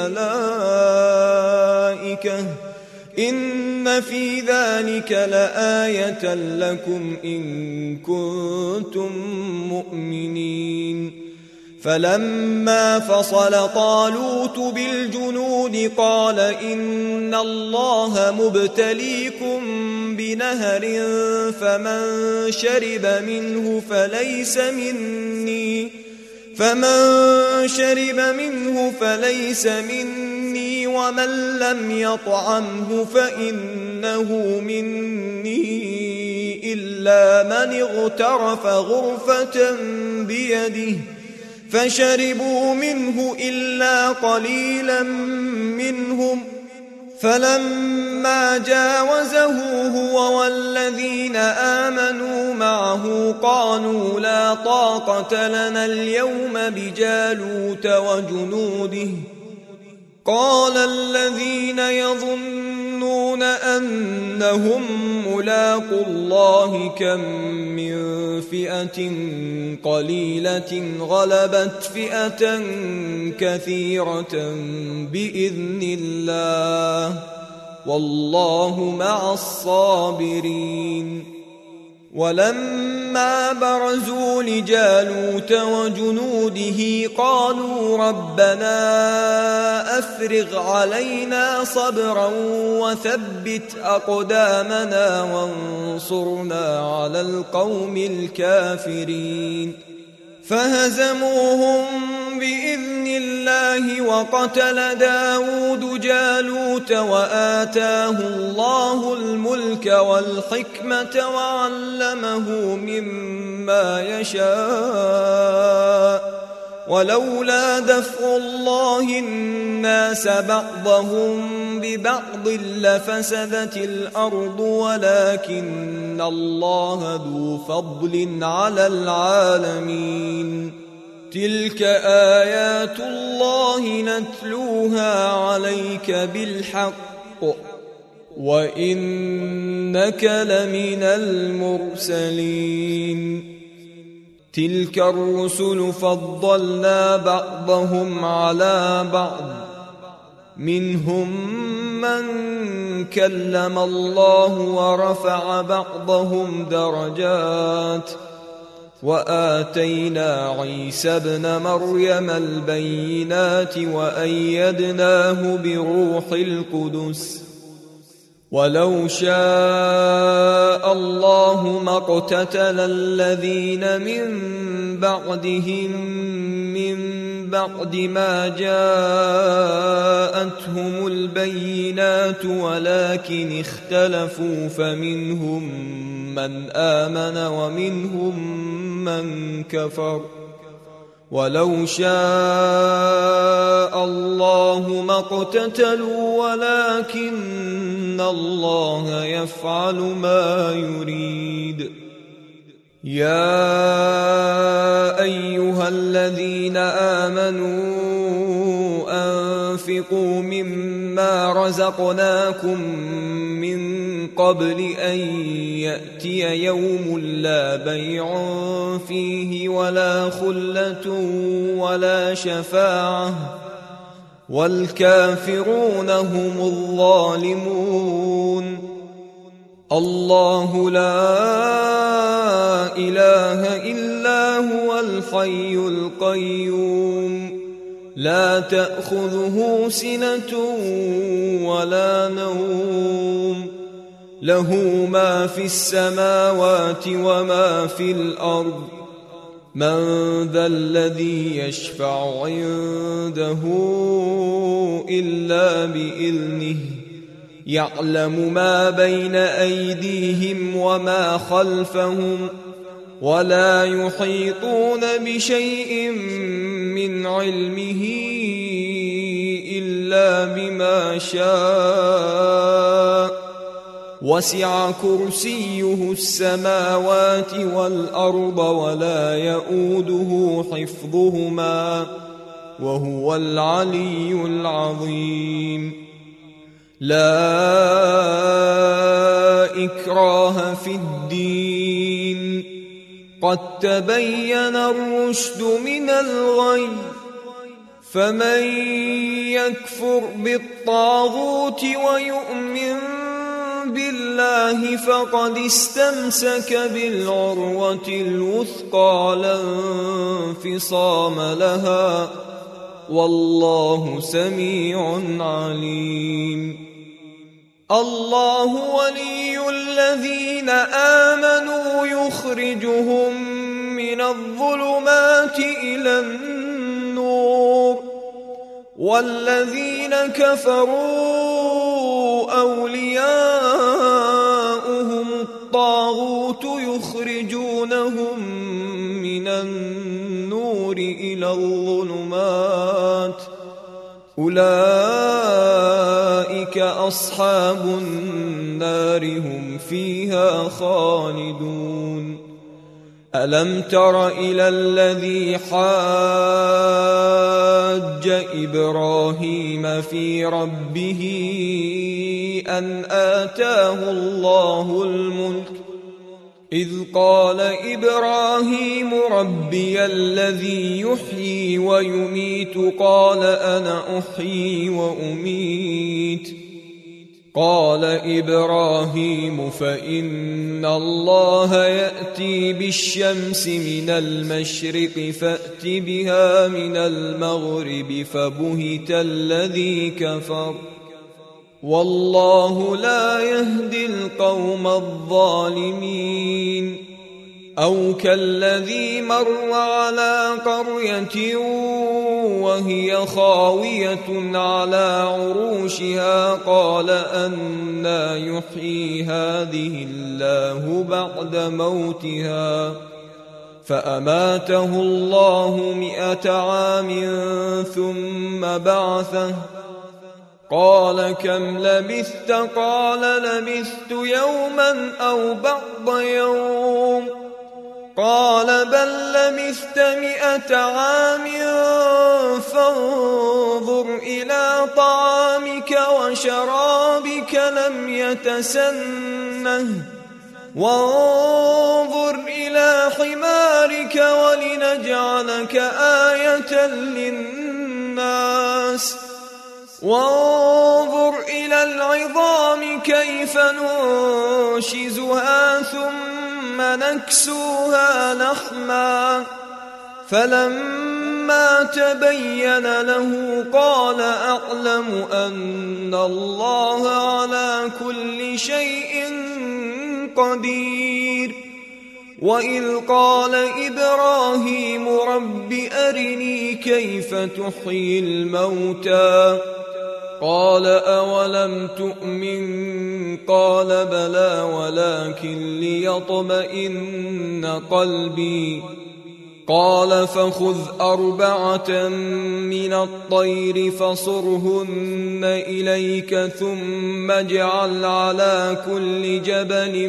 الملائكة إن في ذلك لآية لكم إن كنتم مؤمنين فلما فصل طالوت بالجنود قال إن الله مبتليكم بنهر فمن شرب منه فليس مني ومن لم يطعمه فإنه مني إلا من اغترف غرفة بيده فشربوا منه إلا قليلا منهم فلما جاوزه هو والذين آمنوا معه قالوا لا طاقة لنا اليوم بجالوت وجنوده قال الذين يظنون أنهم ملاقو الله كم من فئة قليلة غلبت فئة كثيرة بإذن الله والله مع الصابرين ولما برزوا لجالوت وجنوده قالوا ربنا أفرغ علينا صبرا وثبت أقدامنا وانصرنا على القوم الكافرين فهزموهم بإذن الله وقتل داود جالوت وآتاه الله الملك والحكمة وعلمه مما يشاء ولولا دفع الله الناس بعضهم ببعض لفسدت الأرض ولكن الله ذو فضل على العالمين تلك آيات الله نتلوها عليك بالحق وإنك لمن المرسلين تلك الرسل فضلنا بعضهم على بعض منهم من كلم الله ورفع بعضهم درجات وآتينا عيسى ابن مريم البينات وأيدناه بروح القدس ولو شاء الله ما اقتتل الذين من بعدهم من بعد ما جاءتهم البينات ولكن اختلفوا فمنهم من آمن ومنهم من كفر ولو شاء الله ما اقتتلوا ولكن الله يفعل ما يريد يا أيها الذين آمنوا أنفقوا مما رزقناكم من قبل أن يأتي يوم لا بيع فيه ولا خلة ولا شفاعة والكافرون هم الظالمون الله لا إله إلا هو الحي القيوم لا تأخذه سنة ولا نوم له ما في السماوات وما في الأرض من ذا الذي يشفع عنده إلا بإذنه يعلم ما بين أيديهم وما خلفهم ولا يحيطون بشيء من علمه إلا بما شاء وسع كرسيه السماوات والأرض ولا يؤوده حفظهما وهو العلي العظيم لا إكراه في الدين قد تبين الرشد من الغي فمن يكفر بالطاغوت ويؤمن بالله فقد استمسك بالعروة الوثقى لا انفصام لها والله سميع عليم. الله ولي الذين آمنوا يخرجهم من الظلمات إلى النور والذين كفروا أولياؤهم الطاغوت يخرجونهم من النور إلى الظلمات أولئك أصحاب النار هم فيها خالدون. ألم تر إلى الذي حاج إبراهيم في ربه أن آتاه الله الملك إذ قال إبراهيم ربي الذي يحيي ويميت قال أنا أحيي وأميت قال إبراهيم فإن الله يأتي بالشمس من المشرق فأت بها من المغرب فبهت الذي كفر والله لا يهدي القوم الظالمين. أو كالذي مر على قرية وهي خاوية على عروشها قال أنى يحيي هذه الله بعد موتها فأماته الله 100 عام ثم بعثه قال كم لبثت قال لبثت يوما أو بعض يوم قال بل لبثت 100 عام فانظر إلى طعامك وشرابك لم يتسنه وانظر إلى حمارك ولنجعلك آية للناس وانظر إلى العظام كيف ننشزها ثم نكسوها لحما فلما تبين له قال أعلم أن الله على كل شيء قدير. وإذ قال إبراهيم رب أرني كيف تحيي الموتى قال أولم تؤمن قال بلى ولكن ليطمئن قلبي قال فخذ 4 من الطير فصرهن إليك ثم اجعل على كل جبل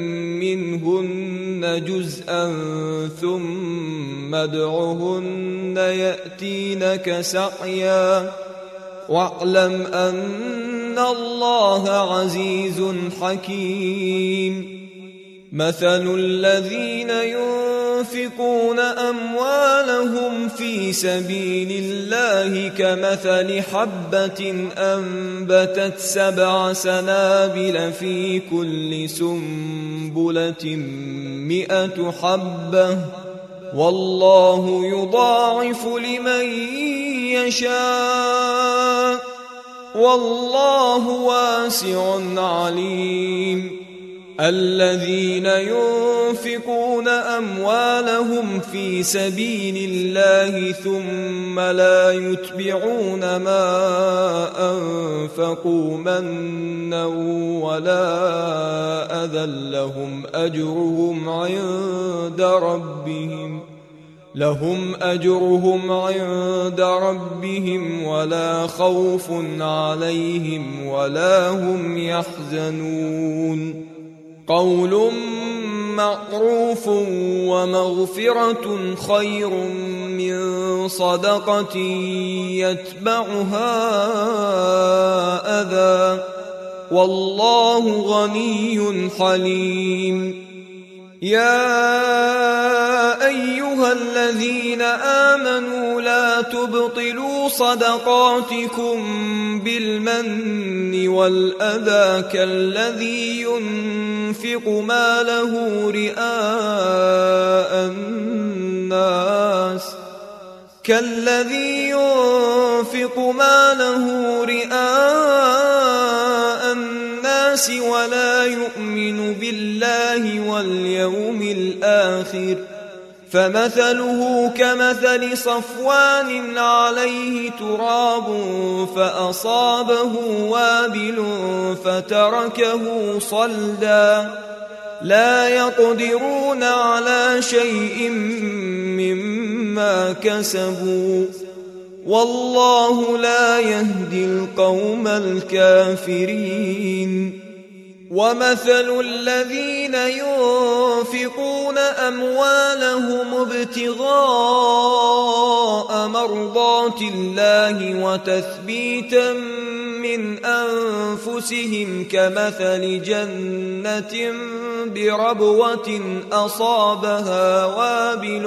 منهن جزءا ثم ادعهن يأتينك سعيا واعلم أن الله عزيز حكيم. مثل الذين ينفقون أموالهم في سبيل الله كمثل حبة أنبتت 7 سنابل في كل سنبلة 100 حبة والله يضاعف لمن يشاء والله واسع عليم. الذين ينفقون أموالهم في سبيل الله ثم لا يتبعون ما أنفقوا منا ولا أذى لهم أجرهم عند ربهم ولا خوف عليهم ولا هم يحزنون. قول معروف ومغفرة خير من صدقة يتبعها أذى والله غني حليم. يا أيها الذين آمنوا لا تبطلوا صدقاتكم بالمن والأذى كالذي ينفق ماله رئاء الناس ولا يؤمن بالله واليوم الآخر، فمثله كمثل صفوان عليه تراب فأصابه وابل فتركه صلدا، لا يقدرون على شيء مما كسبوا، والله لا يهدي القوم الكافرين. ومثل الذين ينفقون أموالهم ابتغاء مرضات الله وتثبيتا من أنفسهم كمثل جنة بربوة أصابها وابل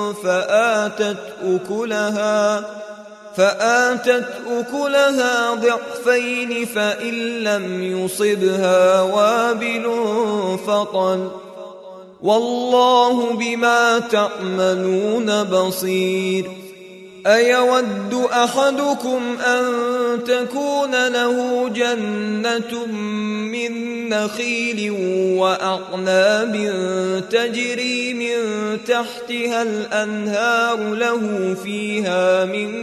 فآتت أكلها ضعفين فإن لم يصبها وابل فطل، والله بما تعملون بصير. أيود أحدكم أن تكون له جنة من نخيل وأعناب تجري من تحتها الأنهار له فيها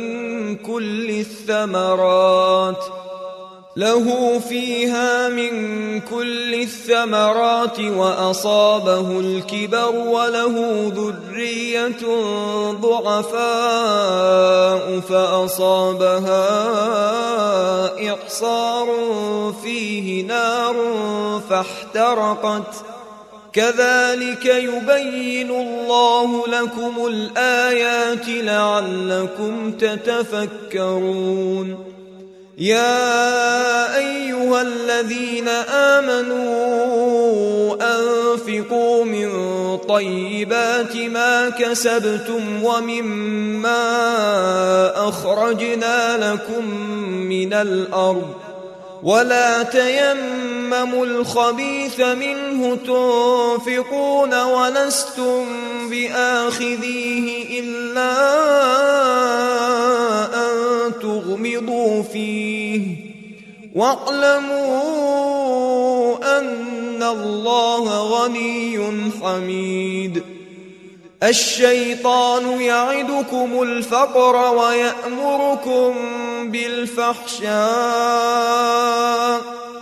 من كل الثمرات وأصابه الكبر وله ذرية ضعفاء فأصابها إعصار فيه نار فاحترقت، كذلك يبين الله لكم الآيات لعلكم تتفكرون. يا أيها الذين آمنوا أنفقوا من طيبات ما كسبتم ومما أخرجنا لكم من الأرض، ولا تيمموا الخبيث منه تنفقون ولستم بآخذيه إلا أن تغمضوا فيه، واعلموا أن الله غني حميد. الشيطان يعدكم الفقر ويأمركم بالفحشاء،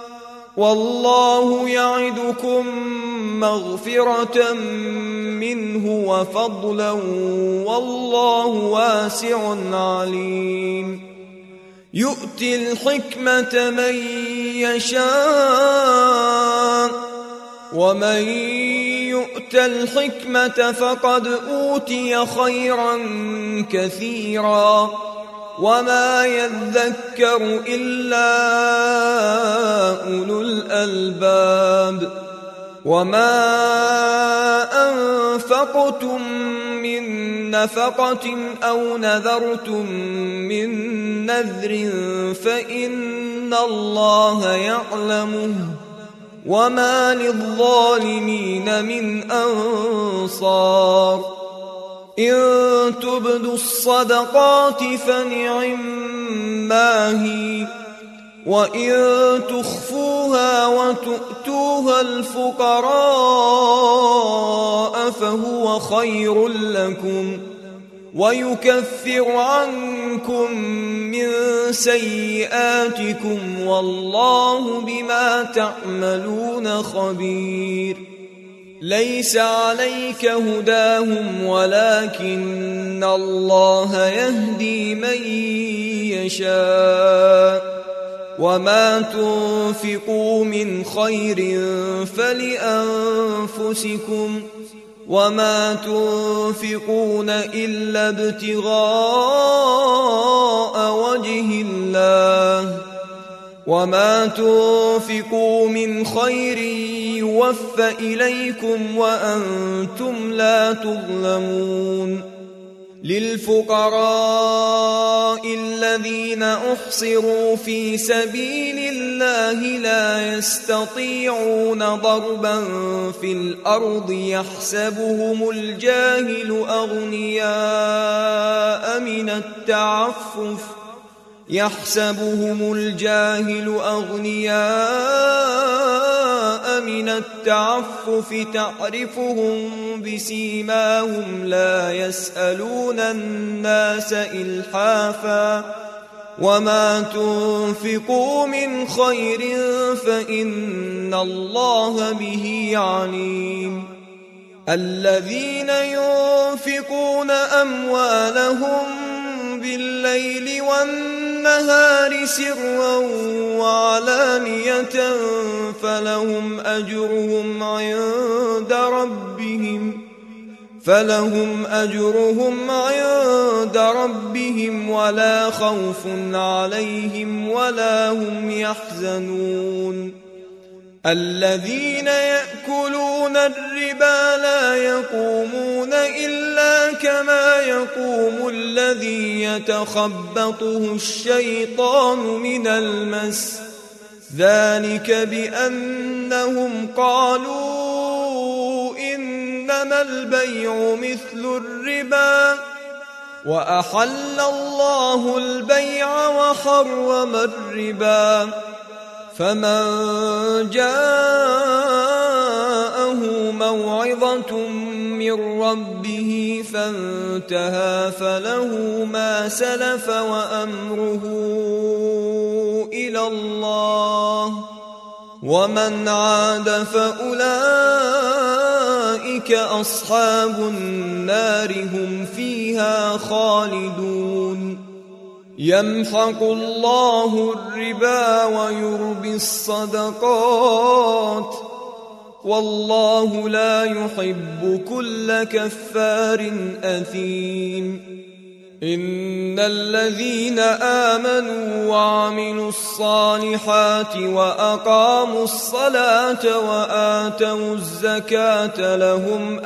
والله يعدكم مغفرة منه وفضلا، والله واسع عليم. يؤتي الحكمة من يشاء، ومن يؤت الحكمة فقد أوتي خيرا كثيرا، وما يذكر إلا أولو الألباب. وما أنفقتم من نفقة أو نذرتم من نذر فإن الله يعلمه، وما للظالمين من أنصار. إن تبدوا الصدقات فنعما هي، وإن تخفوها وتؤتوها الفقراء فهو خير لكم، ويكفر عنكم من سيئاتكم، والله بما تعملون خبير. ليس عليك هداهم ولكن الله يهدي من يشاء، وما تنفقوا من خير فلأنفسكم، وما تنفقون إلا ابتغاء وجه الله، وما تنفقوا من خير يوفى إليكم وأنتم لا تظلمون للفقراء الذين أحصروا في سبيل الله لا يستطيعون ضربا في الأرض يحسبهم الجاهل أغنياء من التعفف تعرفهم بسيماهم لا يسألون الناس إلحافا وما تنفقوا من خير فإن الله به عليم الذين ينفقون أموالهم بالليل والنهار سرا وعلانية فلهم أجرهم عند ربهم ولا خوف عليهم ولا هم يحزنون الذين يأكلون الربا لا يقومون إلا كما يقوم الذي يتخبطه الشيطان من المس ذلك بأنهم قالوا إنما البيع مثل الربا وأحل الله البيع وحرم الربا فمن جاءه موعظة من ربه فانتهى فله ما سلف وأمره إلى الله ومن عاد فأولئك أصحاب النار هم فيها خالدون يمحق الله الربا ويربي الصدقات والله لا يحب كل كفار أثيم إن الذين آمنوا وعملوا الصالحات وأقاموا الصلاة وآتوا الزكاة لهم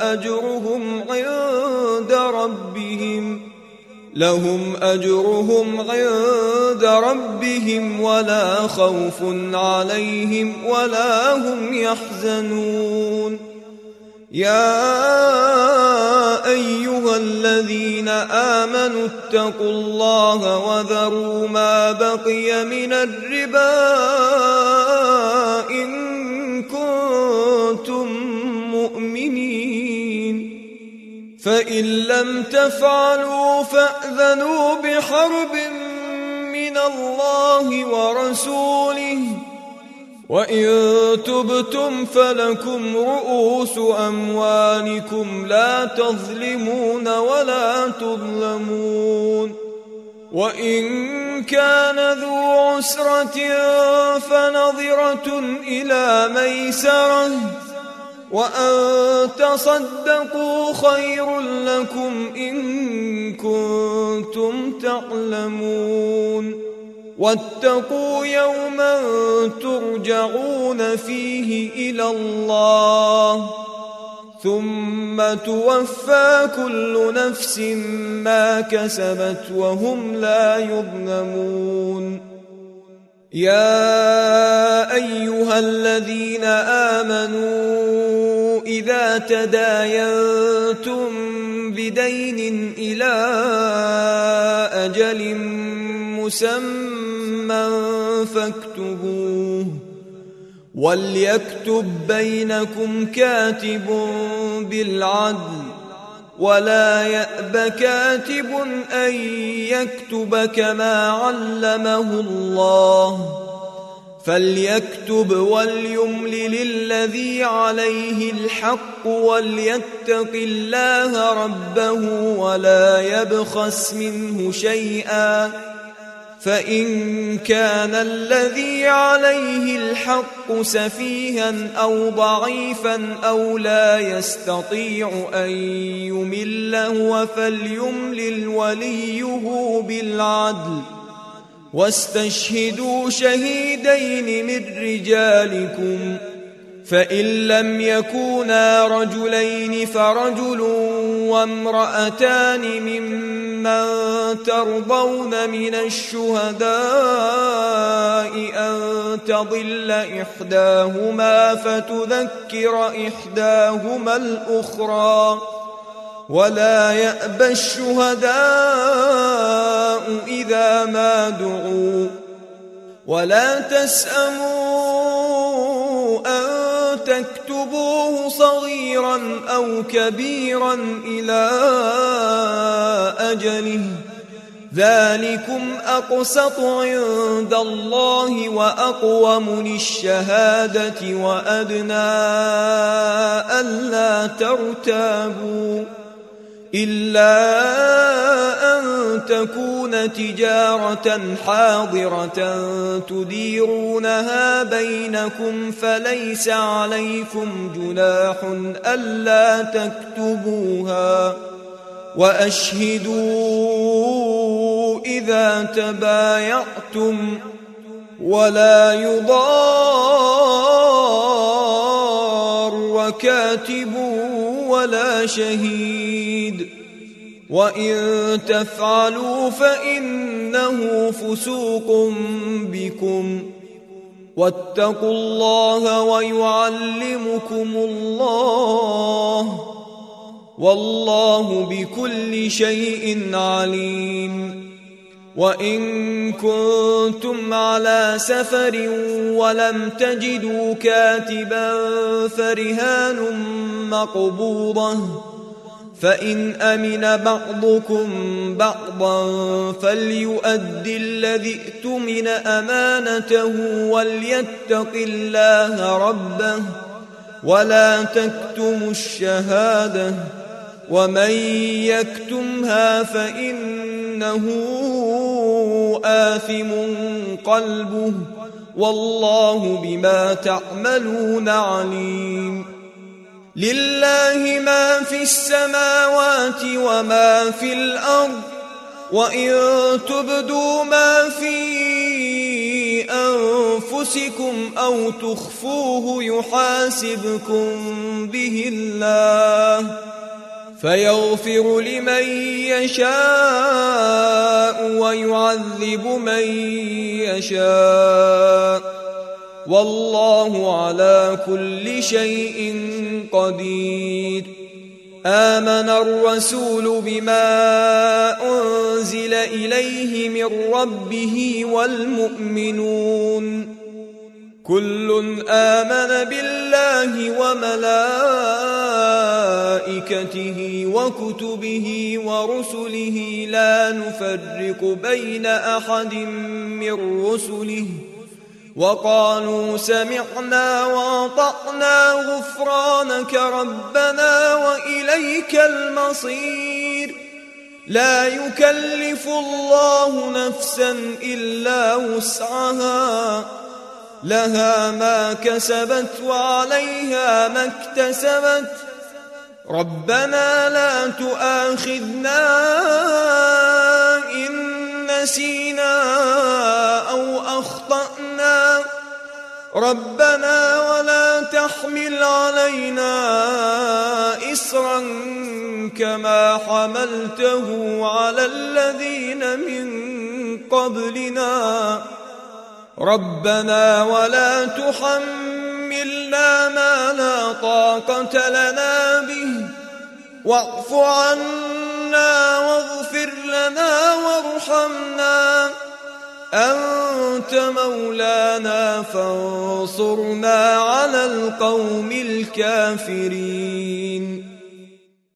أجرهم عند ربهم ولا خوف عليهم ولا هم يحزنون يا أيها الذين آمنوا اتقوا الله وذروا ما بقي من الربا إن كنتم مؤمنين فإن لم تفعلوا فأذنوا بحرب من الله ورسوله وإن تبتم فلكم رؤوس أموالكم لا تظلمون ولا تظلمون وإن كان ذو عسرة فنظرة إلى ميسرة وأن تصدقوا خير لكم إن كنتم تعلمون واتقوا يوما ترجعون فيه إلى الله ثم توفى كل نفس ما كسبت وهم لا يظلمون يا أيها الذين آمنوا إذا تداينتم بدين إلى أجل مسمى فاكتبوه وليكتب بينكم كاتب بالعدل ولا يأب كاتب أن يكتب كما علمه الله فليكتب وليملل الذي عليه الحق وليتق الله ربه ولا يبخس منه شيئا فإن كان الذي عليه الحق سفيها أو ضعيفا أو لا يستطيع أن يمل هو فليملل وليه بالعدل واستشهدوا شهيدين من رجالكم فإن لم يكونا رجلين فرجل وامرأتان ممن ترضون من الشهداء أن تضل إحداهما فتذكر إحداهما الأخرى ولا يأبى الشهداء إذا ما دعوا ولا تسأموا أن تكتبوه صغيرا أو كبيرا إلى أجله ذلكم أقسط عند الله وأقوم للشهادة وأدنى ألا ترتابوا إلا أن تكون تجارة حاضرة تديرونها بينكم فليس عليكم جناح ألا تكتبوها وأشهدوا إذا تبايعتم ولا يضار كاتب ولا شهيد وإن تفعلوا فإنه فسوق بكم واتقوا الله ويعلمكم الله والله بكل شيء عليم وإن كنتم على سفر ولم تجدوا كاتبا فرهان مقبوضة فإن أمن بعضكم بعضا فليؤد الذي اؤتمن أمانته وليتق الله ربه ولا تكتموا الشهادة ومن يكتمها فإنه آثم قلبه والله بما تعملون عليم لله ما في السماوات وما في الأرض وإن تبدوا ما في أنفسكم أو تخفوه يحاسبكم به الله فيغفر لمن يشاء ويعذب من يشاء والله على كل شيء قدير آمن الرسول بما أنزل إليه من ربه والمؤمنون كل آمن بالله وملائكته وكتبه ورسله لا نفرق بين أحد من رسله وقالوا سمعنا وأطعنا غفرانك ربنا وإليك المصير لا يكلف الله نفسا إلا وسعها لها ما كسبت وعليها ما اكتسبت ربنا لا تؤاخذنا إن نسينا أو أخطأنا ربنا ولا تحمل علينا إصرا كما حملته على الذين من قبلنا ربنا ولا تحملنا ما لا طاقة لنا به واعف عنا واغفر لنا وارحمنا أنت مولانا فانصرنا على القوم الكافرين